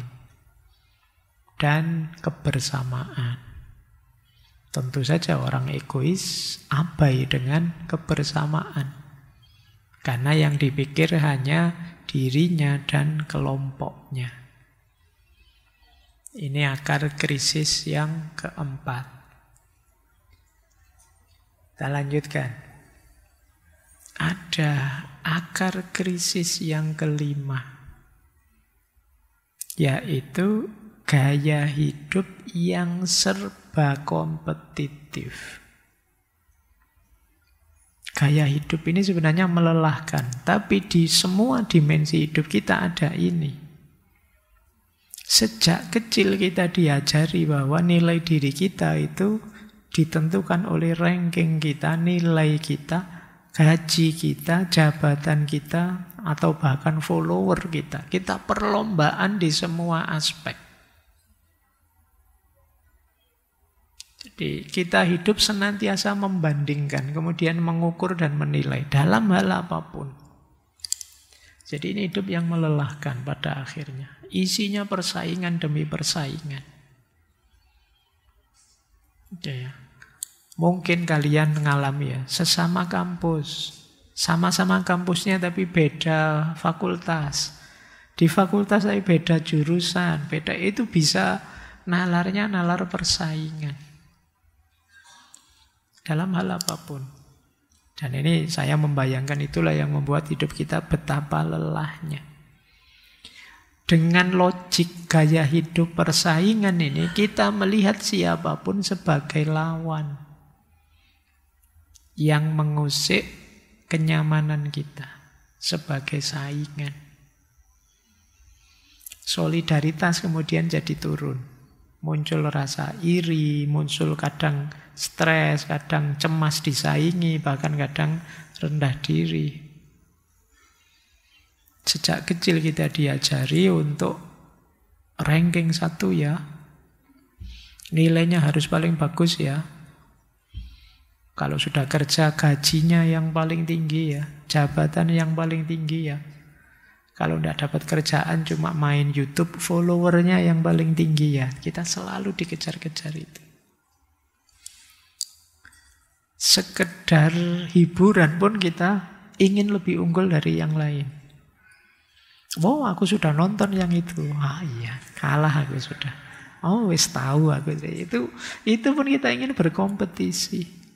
Dan kebersamaan. Tentu saja orang egois abai dengan kebersamaan. Karena yang dipikir hanya dirinya dan kelompoknya. Ini akar krisis yang keempat. Kita lanjutkan. Ada akar krisis yang kelima, yaitu gaya hidup yang serba kompetitif. Gaya hidup ini sebenarnya melelahkan, tapi di semua dimensi hidup kita ada ini. Sejak kecil kita diajari bahwa nilai diri kita itu ditentukan oleh ranking kita, nilai kita, gaji kita, jabatan kita, atau bahkan follower kita. Kita perlombaan di semua aspek. Jadi kita hidup senantiasa membandingkan, kemudian mengukur dan menilai dalam hal apapun. Jadi ini hidup yang melelahkan pada akhirnya. Isinya persaingan demi persaingan. Oke ya. Mungkin kalian mengalami ya, sesama kampus. Sama-sama kampusnya tapi beda fakultas. Di fakultas tapi beda jurusan. Beda itu bisa nalarnya nalar persaingan. Dalam hal apapun. Dan ini saya membayangkan itulah yang membuat hidup kita betapa lelahnya. Dengan logik gaya hidup persaingan ini, kita melihat siapapun sebagai lawan yang mengusik kenyamanan kita sebagai saingan. Solidaritas kemudian jadi turun. Muncul rasa iri, muncul kadang stres, kadang cemas disaingi, bahkan kadang rendah diri. Sejak kecil kita diajari untuk ranking 1 ya. Nilainya harus paling bagus ya. Kalau sudah kerja, gajinya yang paling tinggi ya. Jabatan yang paling tinggi ya. Kalau tidak dapat kerjaan, cuma main YouTube, followernya yang paling tinggi ya. Kita selalu dikejar-kejar itu. Sekedar hiburan pun kita ingin lebih unggul dari yang lain. Oh, aku sudah nonton yang itu. Ah iya, kalah aku sudah. Oh, wis tahu aku. Itu pun kita ingin berkompetisi.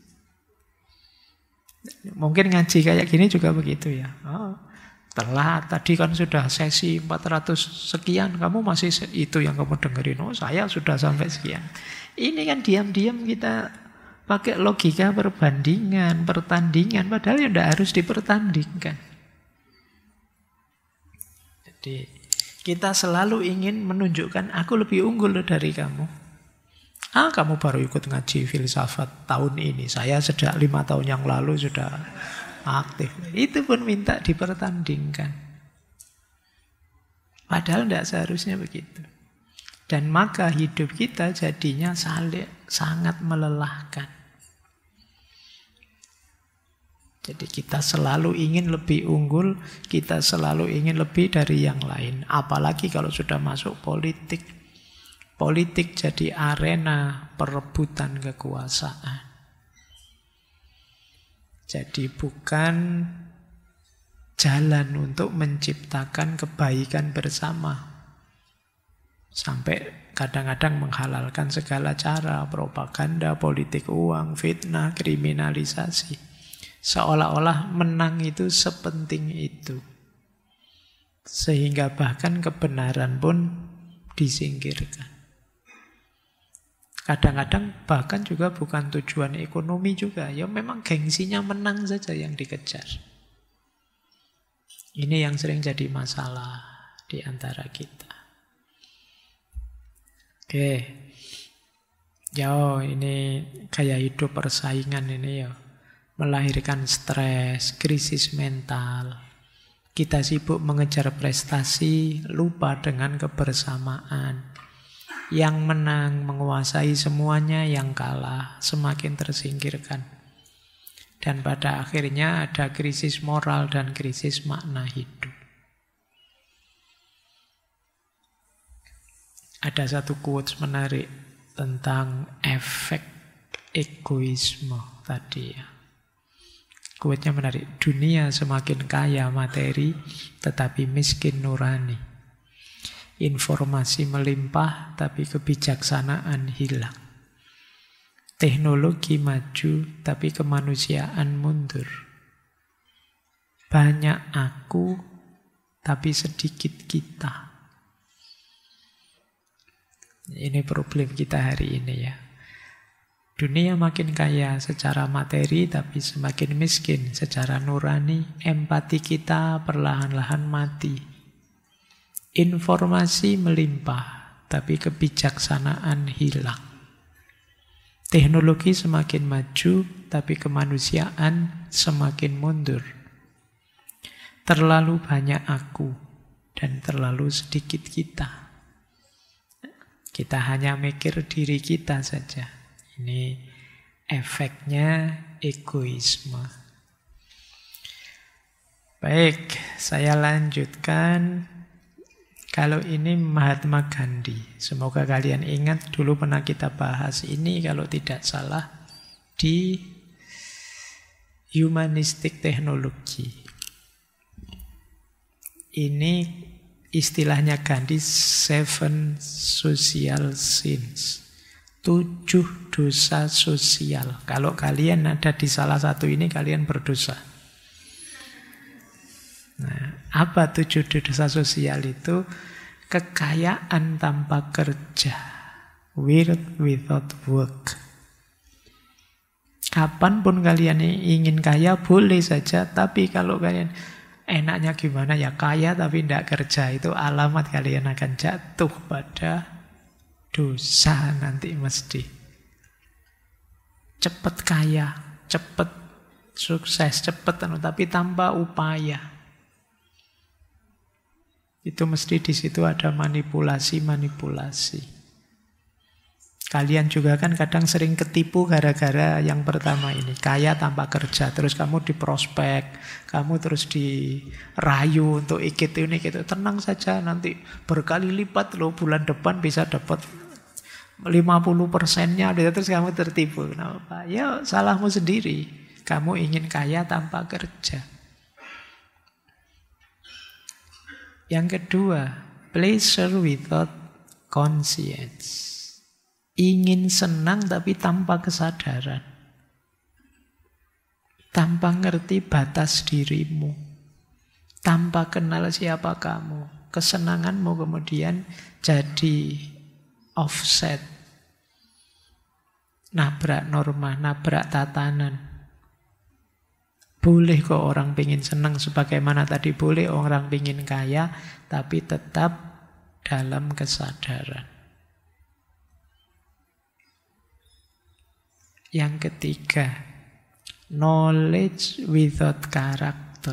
Mungkin ngaji kayak gini juga begitu ya. Oh, telat tadi kan sudah sesi 400 sekian, kamu masih itu yang kamu dengerin. Oh, saya sudah sampai sekian. Ini kan diam-diam kita pakai logika perbandingan, pertandingan, padahal ya tidak harus dipertandingkan. Jadi kita selalu ingin menunjukkan aku lebih unggul dari kamu. Kamu baru ikut ngaji filsafat tahun ini. Saya sejak 5 tahun yang lalu sudah aktif. Itu pun minta dipertandingkan. Padahal tidak seharusnya begitu. Dan maka hidup kita jadinya sangat melelahkan. Jadi kita selalu ingin lebih unggul, kita selalu ingin lebih dari yang lain. Apalagi kalau sudah masuk politik. Politik jadi arena perebutan kekuasaan. Jadi bukan jalan untuk menciptakan kebaikan bersama. Sampai kadang-kadang menghalalkan segala cara, propaganda, politik uang, fitnah, kriminalisasi. Seolah-olah menang itu sepenting itu. Sehingga bahkan kebenaran pun disingkirkan. Kadang-kadang bahkan juga bukan tujuan ekonomi juga. Ya memang gengsinya menang saja yang dikejar. Ini yang sering jadi masalah di antara kita. Oke. Ya ini gaya hidup persaingan ini ya. Melahirkan stres, krisis mental. Kita sibuk mengejar prestasi, lupa dengan kebersamaan. Yang menang menguasai semuanya, yang kalah semakin tersingkirkan. Dan pada akhirnya ada krisis moral dan krisis makna hidup. Ada satu quotes menarik tentang efek egoisme tadi ya. Quote-nya menarik. Dunia semakin kaya materi, tetapi miskin nurani. Informasi melimpah, tapi kebijaksanaan hilang. Teknologi maju, tapi kemanusiaan mundur. Banyak aku, tapi sedikit kita. Ini problem kita hari ini ya. Dunia makin kaya secara materi, tapi semakin miskin secara nurani. Empati kita perlahan-lahan mati. Informasi melimpah, tapi kebijaksanaan hilang. Teknologi semakin maju, tapi kemanusiaan semakin mundur. Terlalu banyak aku, dan terlalu sedikit kita. Kita hanya mikir diri kita saja. Ini efeknya egoisme. Baik, saya lanjutkan. Kalau ini Mahatma Gandhi. Semoga kalian ingat dulu pernah kita bahas ini kalau tidak salah di Humanistic Technology. Ini istilahnya Gandhi, 7 social sins. 7 dosa sosial. Kalau kalian ada di salah satu ini, kalian berdosa. Nah, apa 7 dosa sosial itu? Kekayaan tanpa kerja. Wealth without work. Kapanpun kalian ingin kaya, boleh saja. Tapi kalau kalian enaknya gimana ya, kaya tapi tidak kerja, itu alamat kalian akan jatuh pada dosa nanti mesti. Cepat kaya, cepat sukses, cepat tapi tanpa upaya. Itu mesti di situ ada manipulasi-manipulasi. Kalian juga kan kadang sering ketipu gara-gara yang pertama ini. Kaya tanpa kerja, terus kamu diprospek, kamu terus dirayu untuk ikut ini gitu. Tenang saja, nanti berkali lipat loh, bulan depan bisa dapat 50%-nya, terus kamu tertipu. Kenapa? Ya salahmu sendiri. Kamu ingin kaya tanpa kerja. Yang kedua, pleasure without conscience. Ingin senang tapi tanpa kesadaran. Tanpa ngerti batas dirimu. Tanpa kenal siapa kamu. Kesenanganmu kemudian jadi offset. Nabrak norma, nabrak tatanan. Boleh kok orang pingin senang sebagaimana tadi boleh orang pingin kaya, tapi tetap dalam kesadaran. Yang ketiga, Knowledge without character.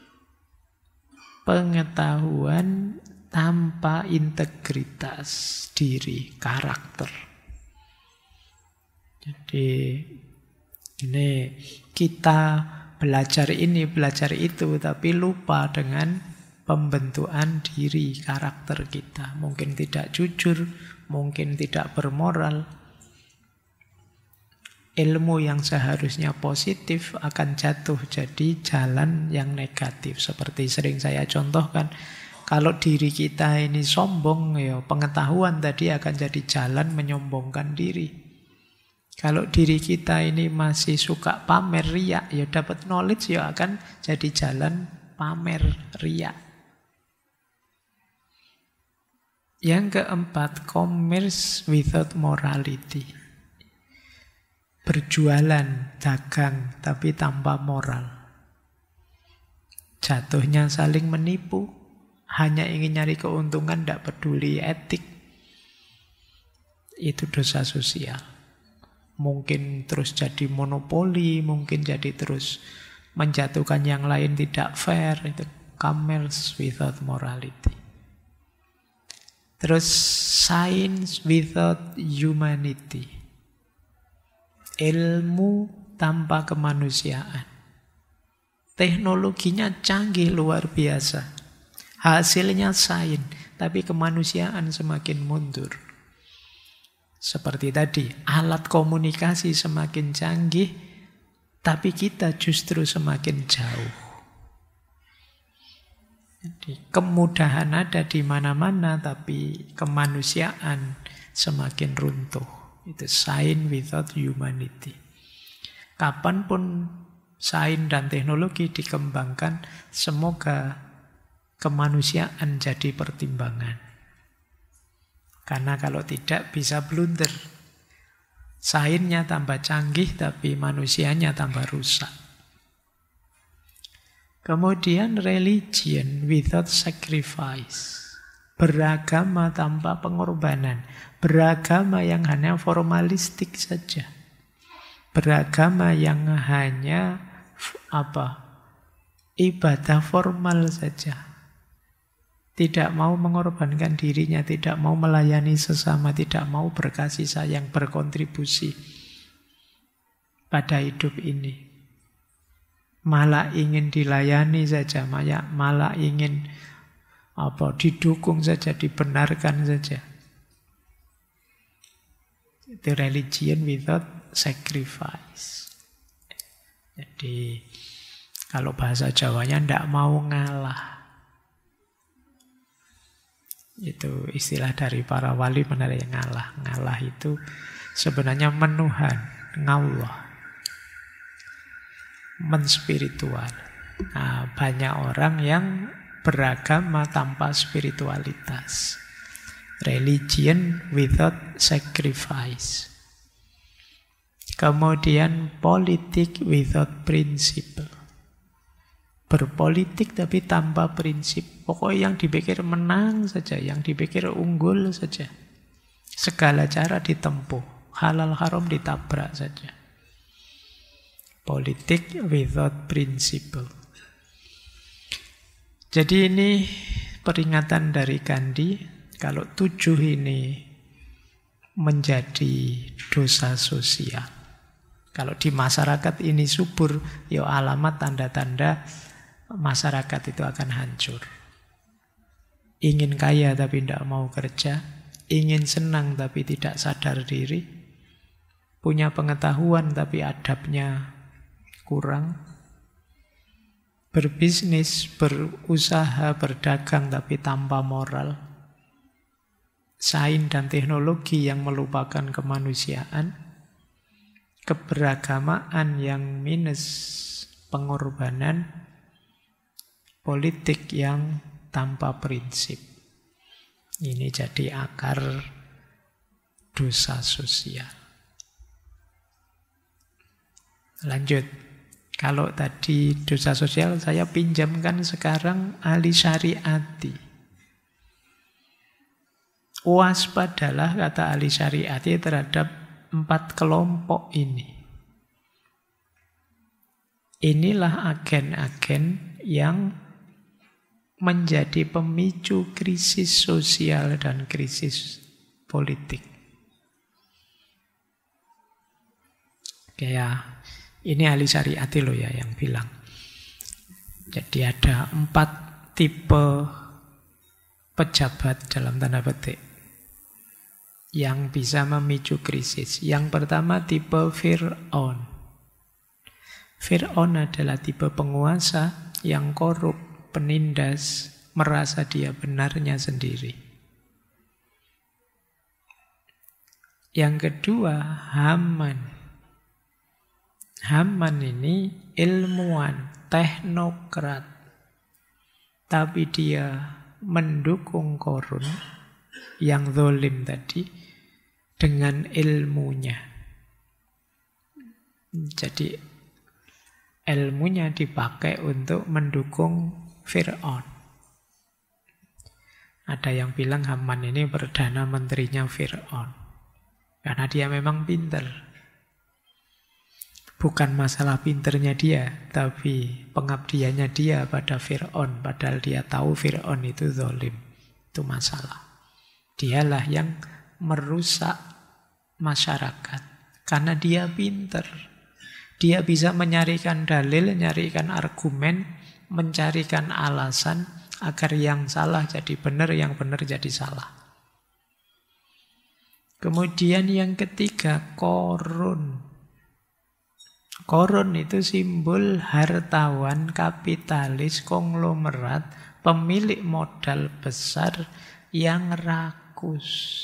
Pengetahuan tanpa integritas diri, karakter. Jadi ini kita belajar ini, belajar itu, tapi lupa dengan pembentukan diri, karakter kita. Mungkin tidak jujur, mungkin tidak bermoral. Ilmu yang seharusnya positif akan jatuh jadi jalan yang negatif. Seperti sering saya contohkan, kalau diri kita ini sombong, ya pengetahuan tadi akan jadi jalan menyombongkan diri. Kalau diri kita ini masih suka pamer, riak, ya dapat knowledge ya akan jadi jalan pamer, riak. Yang keempat, commerce without morality. Berjualan, dagang, tapi tanpa moral. Jatuhnya saling menipu, hanya ingin nyari keuntungan, tidak peduli etik. Itu dosa sosial. Mungkin terus jadi monopoli, mungkin jadi terus menjatuhkan yang lain tidak fair. Itu commerce without morality. Terus science without humanity. Ilmu tanpa kemanusiaan. Teknologinya canggih luar biasa. Hasilnya sains, tapi kemanusiaan semakin mundur. Seperti tadi, alat komunikasi semakin canggih, tapi kita justru semakin jauh. Jadi, kemudahan ada di mana-mana, tapi kemanusiaan semakin runtuh. Itu science without humanity. Kapanpun sains dan teknologi dikembangkan, semoga kemanusiaan jadi pertimbangan. Karena kalau tidak bisa blunder. Sainsnya tambah canggih, tapi manusianya tambah rusak. Kemudian religion without sacrifice. Beragama tanpa pengorbanan. Beragama yang hanya formalistik saja. Beragama yang hanya ibadah formal saja. Tidak mau mengorbankan dirinya, tidak mau melayani sesama, tidak mau berkasih sayang, berkontribusi pada hidup ini. Malah ingin dilayani saja, malah ingin didukung saja, dibenarkan saja. Itu religion without sacrifice. Jadi kalau bahasa Jawanya tidak mau ngalah. Itu istilah dari para wali menarik ngalah. Ngalah itu sebenarnya menuhan, ngallah, menspiritual. Nah, banyak orang yang beragama tanpa spiritualitas. Religion without sacrifice. Kemudian politik without principle. Berpolitik tapi tanpa prinsip. Pokoknya yang dipikir menang saja, yang dipikir unggul saja. Segala cara ditempuh, halal haram ditabrak saja. Politik without principle. Jadi ini peringatan dari Gandhi. Kalau 7 ini menjadi dosa sosial. Kalau di masyarakat ini subur, ya alamat tanda-tanda masyarakat itu akan hancur. Ingin kaya tapi tidak mau kerja, ingin senang tapi tidak sadar diri, punya pengetahuan tapi adabnya kurang, berbisnis, berusaha, berdagang tapi tanpa moral, sains dan teknologi yang melupakan kemanusiaan, keberagamaan yang minus pengorbanan, politik yang tanpa prinsip. Ini jadi akar dosa sosial. Lanjut. Kalau tadi dosa sosial saya pinjamkan sekarang ahli syariati. Waspadalah kata ahli syariati terhadap 4 kelompok ini. Inilah agen-agen yang menjadi pemicu krisis sosial dan krisis politik. Kayak ini ahli syariati loh ya yang bilang. Jadi ada 4 tipe pejabat dalam tanda petik yang bisa memicu krisis. Yang pertama tipe Fir'aun. Fir'aun adalah tipe penguasa yang korup, penindas, merasa dia benarnya sendiri. Yang kedua, Haman. Haman ini ilmuwan, teknokrat. Tapi dia mendukung Korun yang zalim tadi dengan ilmunya. Jadi ilmunya dipakai untuk mendukung Fir'aun. Ada yang bilang Haman ini perdana menterinya Fir'aun. Karena dia memang pinter. Bukan masalah pinternya dia, tapi pengabdiannya dia pada Fir'aun. Padahal dia tahu Fir'aun itu zalim. Itu masalah. Dialah yang merusak masyarakat. Karena dia pinter. Dia bisa menyarikan dalil, menyarikan argumen, mencarikan alasan agar yang salah jadi benar, yang benar jadi salah. Kemudian yang ketiga, Korun. Korun itu simbol hartawan, kapitalis, konglomerat, pemilik modal besar yang rakus.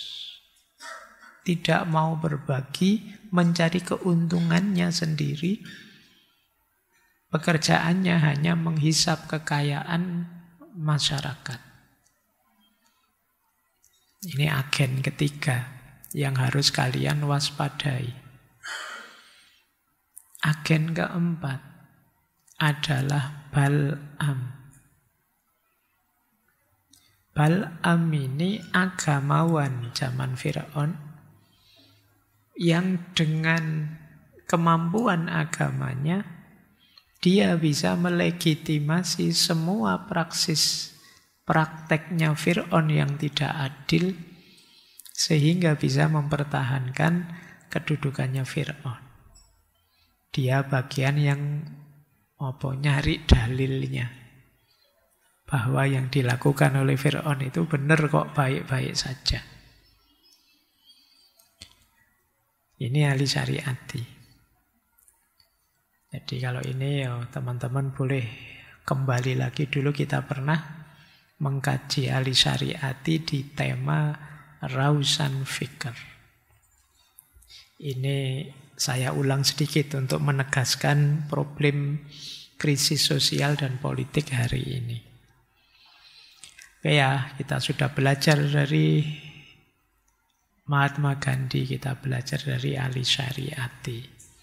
Tidak mau berbagi, mencari keuntungannya sendiri. Pekerjaannya hanya menghisap kekayaan masyarakat. Ini agen ketiga yang harus kalian waspadai. Agen keempat adalah Bal'am. Bal'am ini agamawan zaman Fir'aun yang dengan kemampuan agamanya dia bisa melegitimasi semua prakteknya Fir'aun yang tidak adil sehingga bisa mempertahankan kedudukannya Fir'aun. Dia bagian yang nyari dalilnya bahwa yang dilakukan oleh Fir'aun itu benar kok, baik-baik saja. Ini ahli syariati. Jadi kalau ini teman-teman boleh kembali lagi, dulu kita pernah mengkaji ahli syariati di tema Rausan Fikr. Ini saya ulang sedikit untuk menegaskan problem krisis sosial dan politik hari ini. Oke ya, kita sudah belajar dari Mahatma Gandhi, kita belajar dari ahli syariati.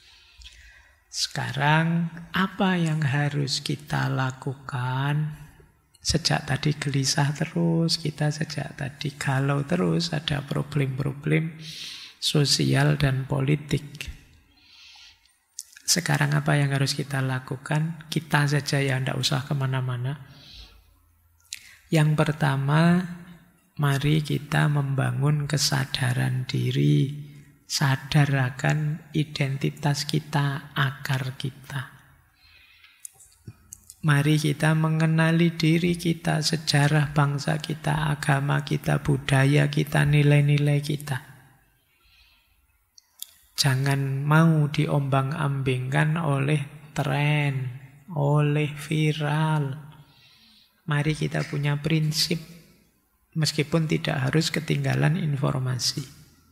Sekarang apa yang harus kita lakukan? Sejak tadi gelisah terus, kita sejak tadi galau terus, ada problem-problem sosial dan politik. Sekarang apa yang harus kita lakukan? Kita saja ya, tidak usah kemana-mana. Yang pertama, mari kita membangun kesadaran diri, sadar akan identitas kita, akar kita. Mari kita mengenali diri kita, sejarah bangsa kita, agama kita, budaya kita, nilai-nilai kita. Jangan mau diombang-ambingkan oleh tren, oleh viral. Mari kita punya prinsip, meskipun tidak harus ketinggalan informasi.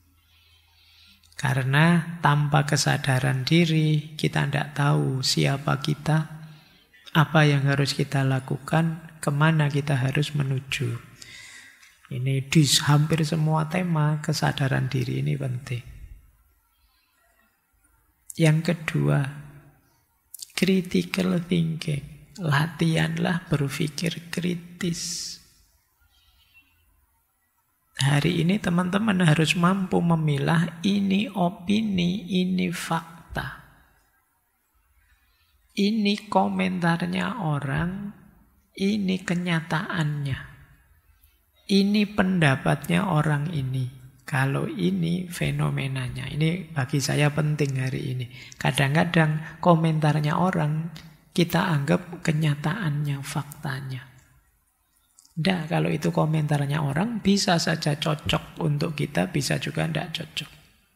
Karena tanpa kesadaran diri, kita tidak tahu siapa kita, apa yang harus kita lakukan, kemana kita harus menuju. Ini di hampir semua tema, kesadaran diri ini penting. Yang kedua, critical thinking. Latihanlah berpikir kritis. Hari ini teman-teman harus mampu memilah ini opini, ini fakta. Ini komentarnya orang, ini kenyataannya. Ini pendapatnya orang ini. Kalau ini fenomenanya. Ini bagi saya penting hari ini. Kadang-kadang komentarnya orang kita anggap kenyataannya, faktanya. Tidak, kalau itu komentarnya orang bisa saja cocok untuk kita, bisa juga tidak cocok.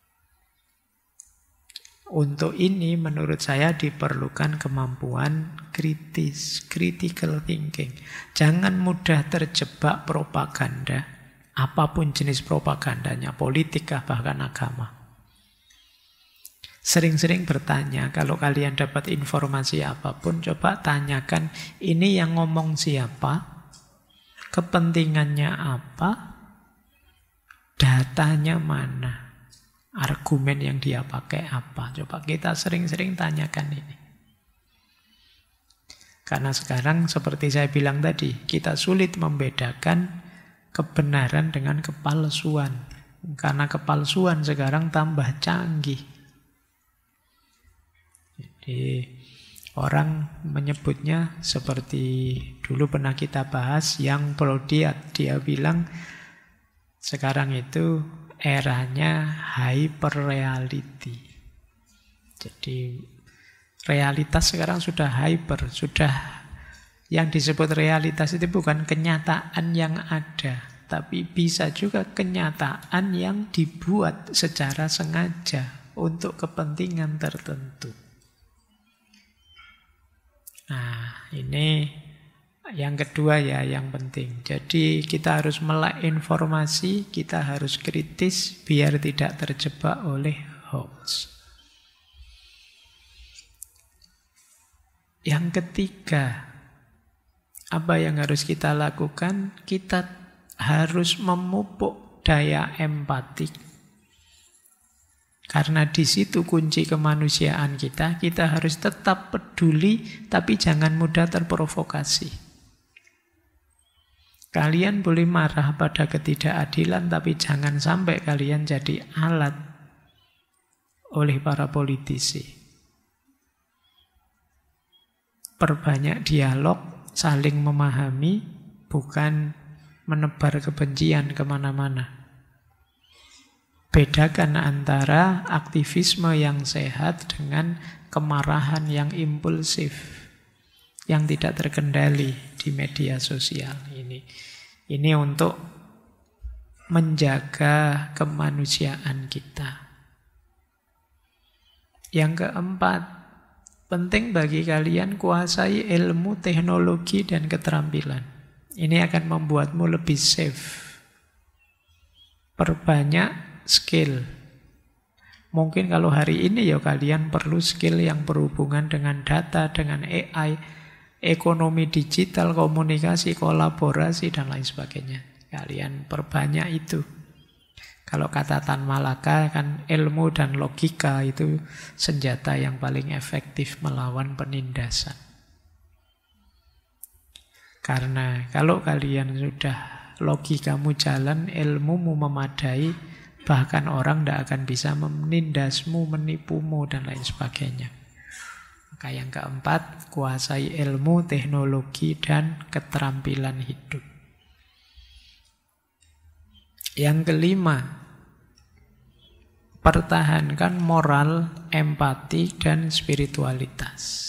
Untuk ini menurut saya diperlukan kemampuan kritis, critical thinking. Jangan mudah terjebak propaganda, apapun jenis propagandanya, politik bahkan agama. Sering-sering bertanya, kalau kalian dapat informasi apapun, coba tanyakan, ini yang ngomong siapa, kepentingannya apa, datanya mana, argumen yang dia pakai apa. Coba kita sering-sering tanyakan ini. Karena sekarang seperti saya bilang tadi, kita sulit membedakan kebenaran dengan kepalsuan. Karena kepalsuan sekarang tambah canggih. Jadi orang menyebutnya seperti dulu pernah kita bahas, yang Brodiat. Dia bilang sekarang itu eranya hyperreality. Jadi realitas sekarang sudah hyper, sudah yang disebut realitas itu bukan kenyataan yang ada, tapi bisa juga kenyataan yang dibuat secara sengaja untuk kepentingan tertentu. Nah, ini yang kedua ya, yang penting. Jadi kita harus melek informasi, kita harus kritis biar tidak terjebak oleh hoax. Yang ketiga, apa yang harus kita lakukan? Kita harus memupuk daya empati. Karena di situ kunci kemanusiaan kita. Kita harus tetap peduli, tapi jangan mudah terprovokasi. Kalian boleh marah pada ketidakadilan, tapi jangan sampai kalian jadi alat oleh para politisi. Perbanyak dialog, saling memahami, bukan menebar kebencian kemana-mana. Bedakan antara aktivisme yang sehat dengan kemarahan yang impulsif, yang tidak terkendali di media sosial ini. Ini untuk menjaga kemanusiaan kita. Yang keempat, penting bagi kalian kuasai ilmu, teknologi, dan keterampilan. Ini akan membuatmu lebih safe. Perbanyak skill. Mungkin kalau hari ini ya kalian perlu skill yang berhubungan dengan data, dengan AI, ekonomi digital, komunikasi, kolaborasi, dan lain sebagainya. Kalian perbanyak itu. Kalau kata Tan Malaka kan ilmu dan logika itu senjata yang paling efektif melawan penindasan. Karena kalau kalian sudah logikamu jalan, ilmumu memadai, bahkan orang tidak akan bisa menindasmu, menipumu, dan lain sebagainya. Maka yang keempat, kuasai ilmu, teknologi, dan keterampilan hidup. Yang kelima, pertahankan moral, empati, dan spiritualitas.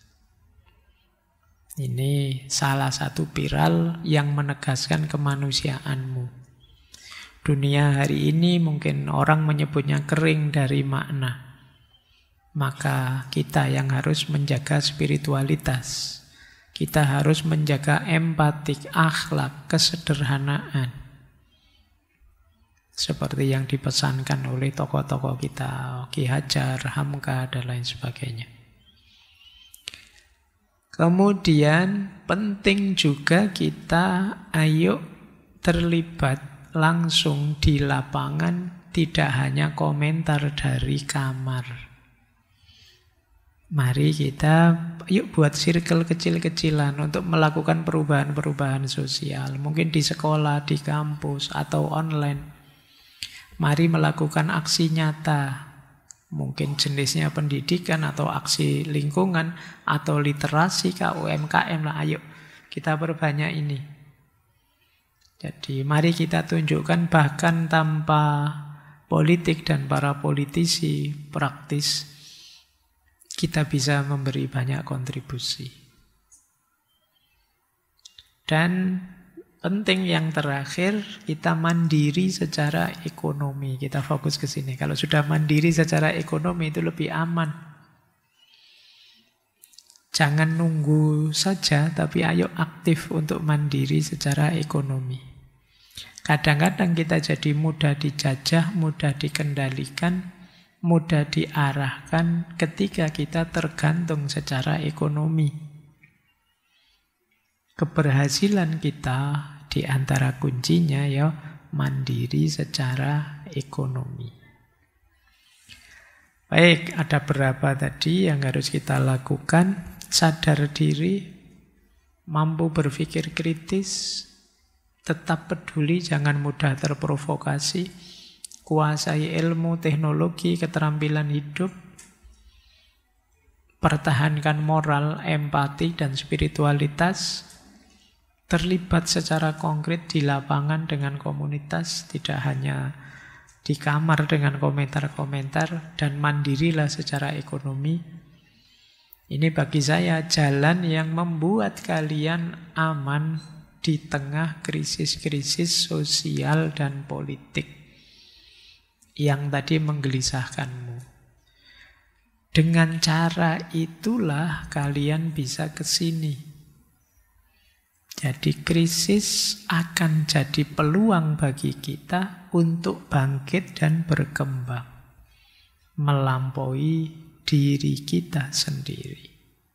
Ini salah satu pilar yang menegaskan kemanusiaanmu. Dunia hari ini mungkin orang menyebutnya kering dari makna. Maka kita yang harus menjaga spiritualitas. Kita harus menjaga empatik, akhlak, kesederhanaan. Seperti yang dipesankan oleh tokoh-tokoh kita, Ki Hajar, Hamka, dan lain sebagainya. Kemudian penting juga kita ayo terlibat langsung di lapangan, tidak hanya komentar dari kamar. Mari kita yuk buat circle kecil-kecilan untuk melakukan perubahan-perubahan sosial. Mungkin di sekolah, di kampus, atau online. Mari melakukan aksi nyata. Mungkin jenisnya pendidikan atau aksi lingkungan atau literasi, UMKM lah. Ayo kita perbanyak ini. Jadi mari kita tunjukkan bahkan tanpa politik dan para politisi praktis, kita bisa memberi banyak kontribusi. Dan penting yang terakhir, kita mandiri secara ekonomi. Kita fokus ke sini. Kalau sudah mandiri secara ekonomi itu lebih aman. Jangan nunggu saja, tapi ayo aktif untuk mandiri secara ekonomi. Kadang-kadang kita jadi mudah dijajah, mudah dikendalikan, mudah diarahkan ketika kita tergantung secara ekonomi. Keberhasilan kita di antara kuncinya ya mandiri secara ekonomi. Baik, ada berapa tadi yang harus kita lakukan? Sadar diri, mampu berpikir kritis, tetap peduli, jangan mudah terprovokasi, kuasai ilmu, teknologi, keterampilan hidup, pertahankan moral, empati, dan spiritualitas, terlibat secara konkret di lapangan dengan komunitas, tidak hanya di kamar dengan komentar-komentar, dan mandirilah secara ekonomi. Ini bagi saya jalan yang membuat kalian aman di tengah krisis-krisis sosial dan politik yang tadi menggelisahkanmu. Dengan cara itulah kalian bisa ke sini. Jadi krisis akan jadi peluang bagi kita untuk bangkit dan berkembang, melampaui diri kita sendiri.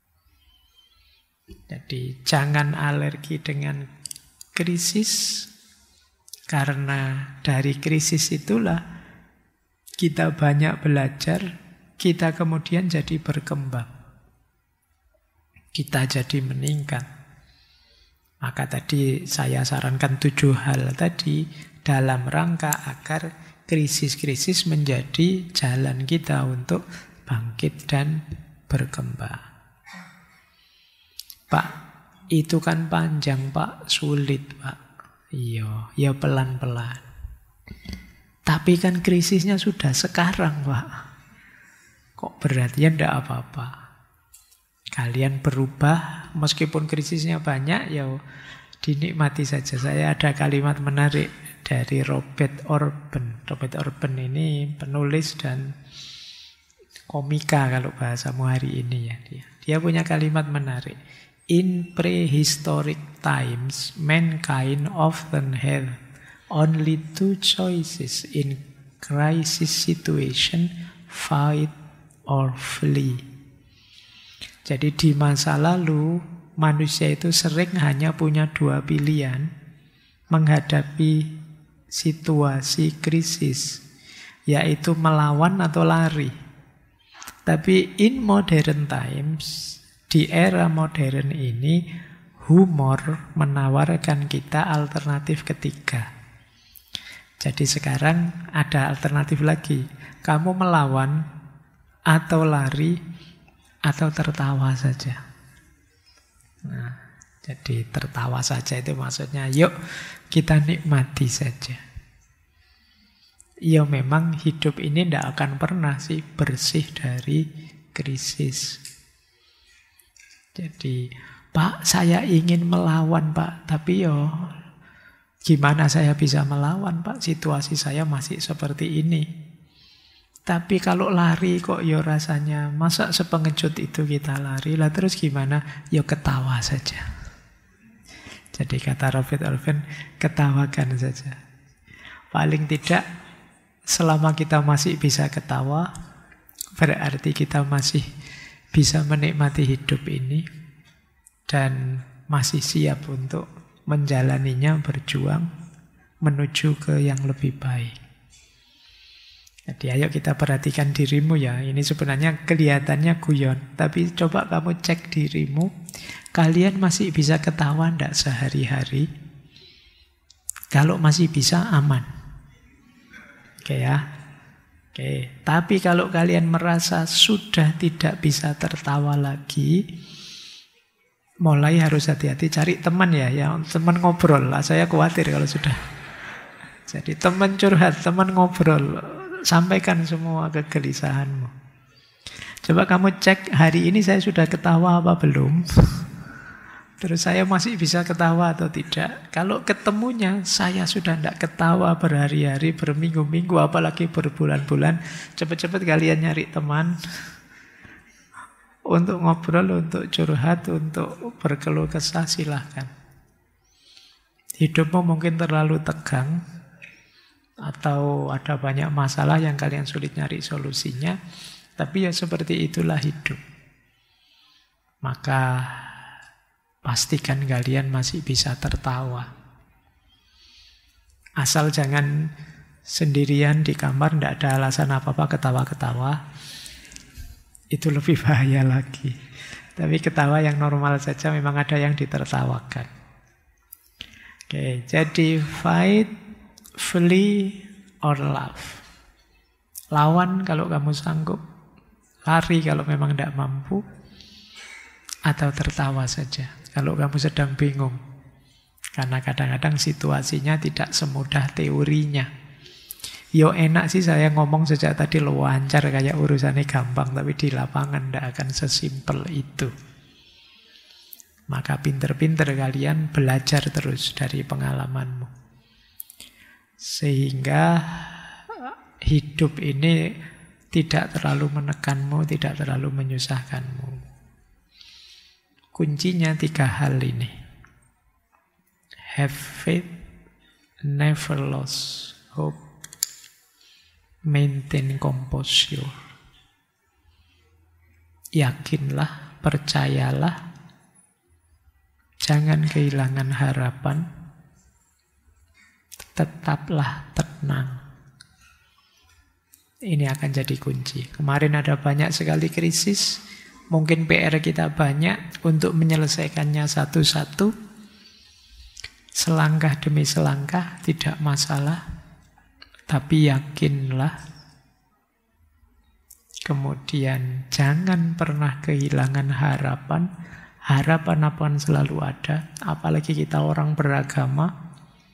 Jadi jangan alergi dengan krisis, karena dari krisis itulah kita banyak belajar, kita kemudian jadi berkembang, kita jadi meningkat. Maka tadi saya sarankan 7 hal tadi dalam rangka agar krisis-krisis menjadi jalan kita untuk bangkit dan berkembang. Pak, itu kan panjang Pak, sulit Pak. Iya, ya pelan-pelan. Tapi kan krisisnya sudah sekarang Pak. Kok berat? Ya enggak apa-apa. Kalian berubah, meskipun krisisnya banyak, ya dinikmati saja. Saya ada kalimat menarik dari Robert Orben. Robert Orben ini penulis dan komika kalau bahasamu hari ini ya. Dia punya kalimat menarik. In prehistoric times, mankind often had only 2 choices in crisis situation, fight or flee. Jadi di masa lalu, manusia itu sering hanya punya 2 pilihan menghadapi situasi krisis, yaitu melawan atau lari. Tapi in modern times, di era modern ini, humor menawarkan kita alternatif ketiga. Jadi sekarang ada alternatif lagi. Kamu melawan atau lari, atau tertawa saja. Nah, jadi tertawa saja itu maksudnya yuk kita nikmati saja. Ya memang hidup ini tidak akan pernah sih bersih dari krisis. Jadi Pak, saya ingin melawan Pak, tapi gimana saya bisa melawan Pak? Situasi saya masih seperti ini. Tapi kalau lari kok rasanya, masa sepengejut itu kita lari, lah terus gimana? Ketawa saja. Jadi kata Robert Orben, ketawakan saja. Paling tidak, selama kita masih bisa ketawa, berarti kita masih bisa menikmati hidup ini, dan masih siap untuk menjalaninya, berjuang, menuju ke yang lebih baik. Jadi ayo kita perhatikan dirimu ya. Ini sebenarnya kelihatannya guyon, tapi coba kamu cek dirimu. Kalian masih bisa ketawa enggak sehari-hari? Kalau masih bisa, aman. Oke ya. Oke, tapi kalau kalian merasa sudah tidak bisa tertawa lagi, mulai harus hati-hati cari teman ya, teman ngobrol lah. Saya khawatir kalau sudah. Jadi teman curhat, teman ngobrol, sampaikan semua kegelisahanmu. Coba kamu cek hari ini saya sudah ketawa apa belum? Terus saya masih bisa ketawa atau tidak? Kalau ketemunya saya sudah tidak ketawa berhari-hari, berminggu-minggu, apalagi berbulan-bulan, cepat-cepat kalian nyari teman untuk ngobrol, untuk curhat, untuk berkeluh kesah, silahkan. Hidupmu mungkin terlalu tegang, atau ada banyak masalah yang kalian sulit nyari solusinya, tapi ya seperti itulah hidup. Maka pastikan kalian masih bisa tertawa. Asal jangan sendirian di kamar, tidak ada alasan apa-apa ketawa-ketawa. Itu lebih bahaya lagi. Tapi ketawa yang normal saja, memang ada yang ditertawakan. Oke, jadi fight, flee, or laugh. Lawan kalau kamu sanggup, lari kalau memang tidak mampu, atau tertawa saja kalau kamu sedang bingung. Karena kadang-kadang situasinya tidak semudah teorinya. Yo enak sih saya ngomong sejak tadi lancar kayak urusannya gampang, tapi di lapangan tidak akan sesimpel itu. Maka pinter-pinter kalian belajar terus dari pengalamanmu. Sehingga hidup ini tidak terlalu menekanmu, tidak terlalu menyusahkanmu. Kuncinya 3 hal ini. Have faith, never lose hope, maintain composure. Yakinlah, percayalah, jangan kehilangan harapan, tetaplah tenang. Ini akan jadi kunci. Kemarin ada banyak sekali krisis, mungkin PR kita banyak untuk menyelesaikannya satu-satu. Selangkah demi selangkah, tidak masalah. Tapi yakinlah. Kemudian jangan pernah kehilangan harapan. Harapan akan selalu ada. Apalagi kita orang beragama.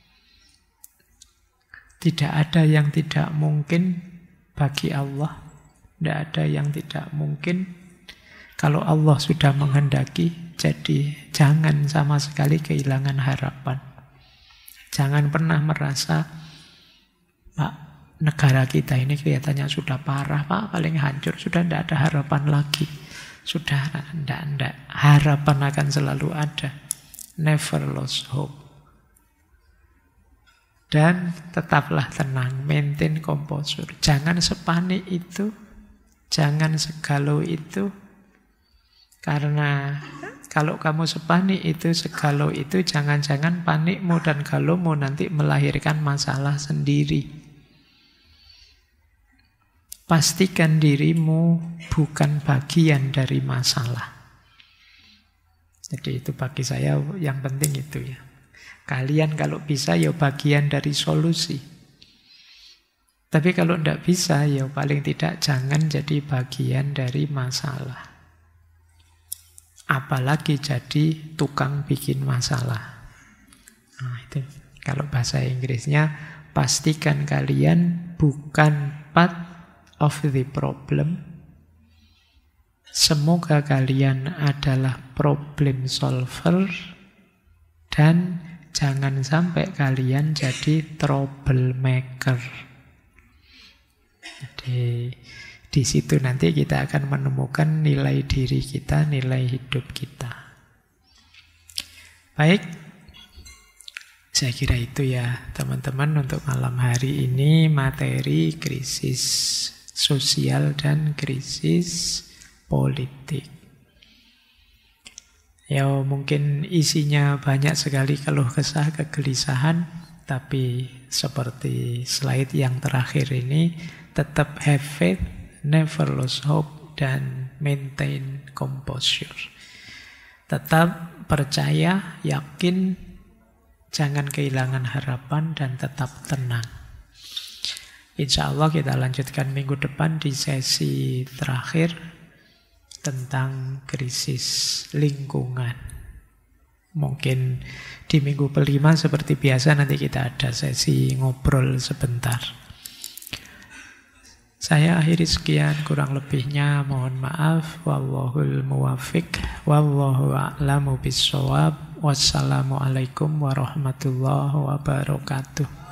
Tidak ada yang tidak mungkin bagi Allah. Tidak ada yang tidak mungkin. Kalau Allah sudah menghendaki, jadi jangan sama sekali kehilangan harapan. Jangan pernah merasa, Pak, negara kita ini kelihatannya sudah parah, Pak, paling hancur, sudah tidak ada harapan lagi. Sudah, tidak. Harapan akan selalu ada. Never lose hope. Dan tetaplah tenang, maintain composure. Jangan sepanik itu, jangan segalau itu. Karena kalau kamu sepanik itu, segalau itu, jangan-jangan panikmu dan galaumu nanti melahirkan masalah sendiri. Pastikan dirimu bukan bagian dari masalah. Jadi itu bagi saya yang penting itu ya. Kalian kalau bisa ya bagian dari solusi. Tapi kalau tidak bisa ya paling tidak jangan jadi bagian dari masalah. Apalagi jadi tukang bikin masalah. Nah, itu kalau bahasa Inggrisnya, pastikan kalian bukan part of the problem. Semoga kalian adalah problem solver dan jangan sampai kalian jadi troublemaker. Jadi di situ nanti kita akan menemukan nilai diri kita, nilai hidup kita. Baik, saya kira itu ya teman-teman untuk malam hari ini, materi krisis sosial dan krisis politik. Ya mungkin isinya banyak sekali keluh kesah, kegelisahan, tapi seperti slide yang terakhir ini, tetap have faith, never lose hope, dan maintain composure. Tetap percaya, yakin, jangan kehilangan harapan, dan tetap tenang. Insya Allah kita lanjutkan minggu depan di sesi terakhir tentang krisis lingkungan. Mungkin di minggu kelima seperti biasa nanti kita ada sesi ngobrol sebentar. Saya akhiri sekian, kurang lebihnya mohon maaf. Wallahul muwaffiq, wallahu a'lamu bissawab. Wassalamualaikum warahmatullahi wabarakatuh.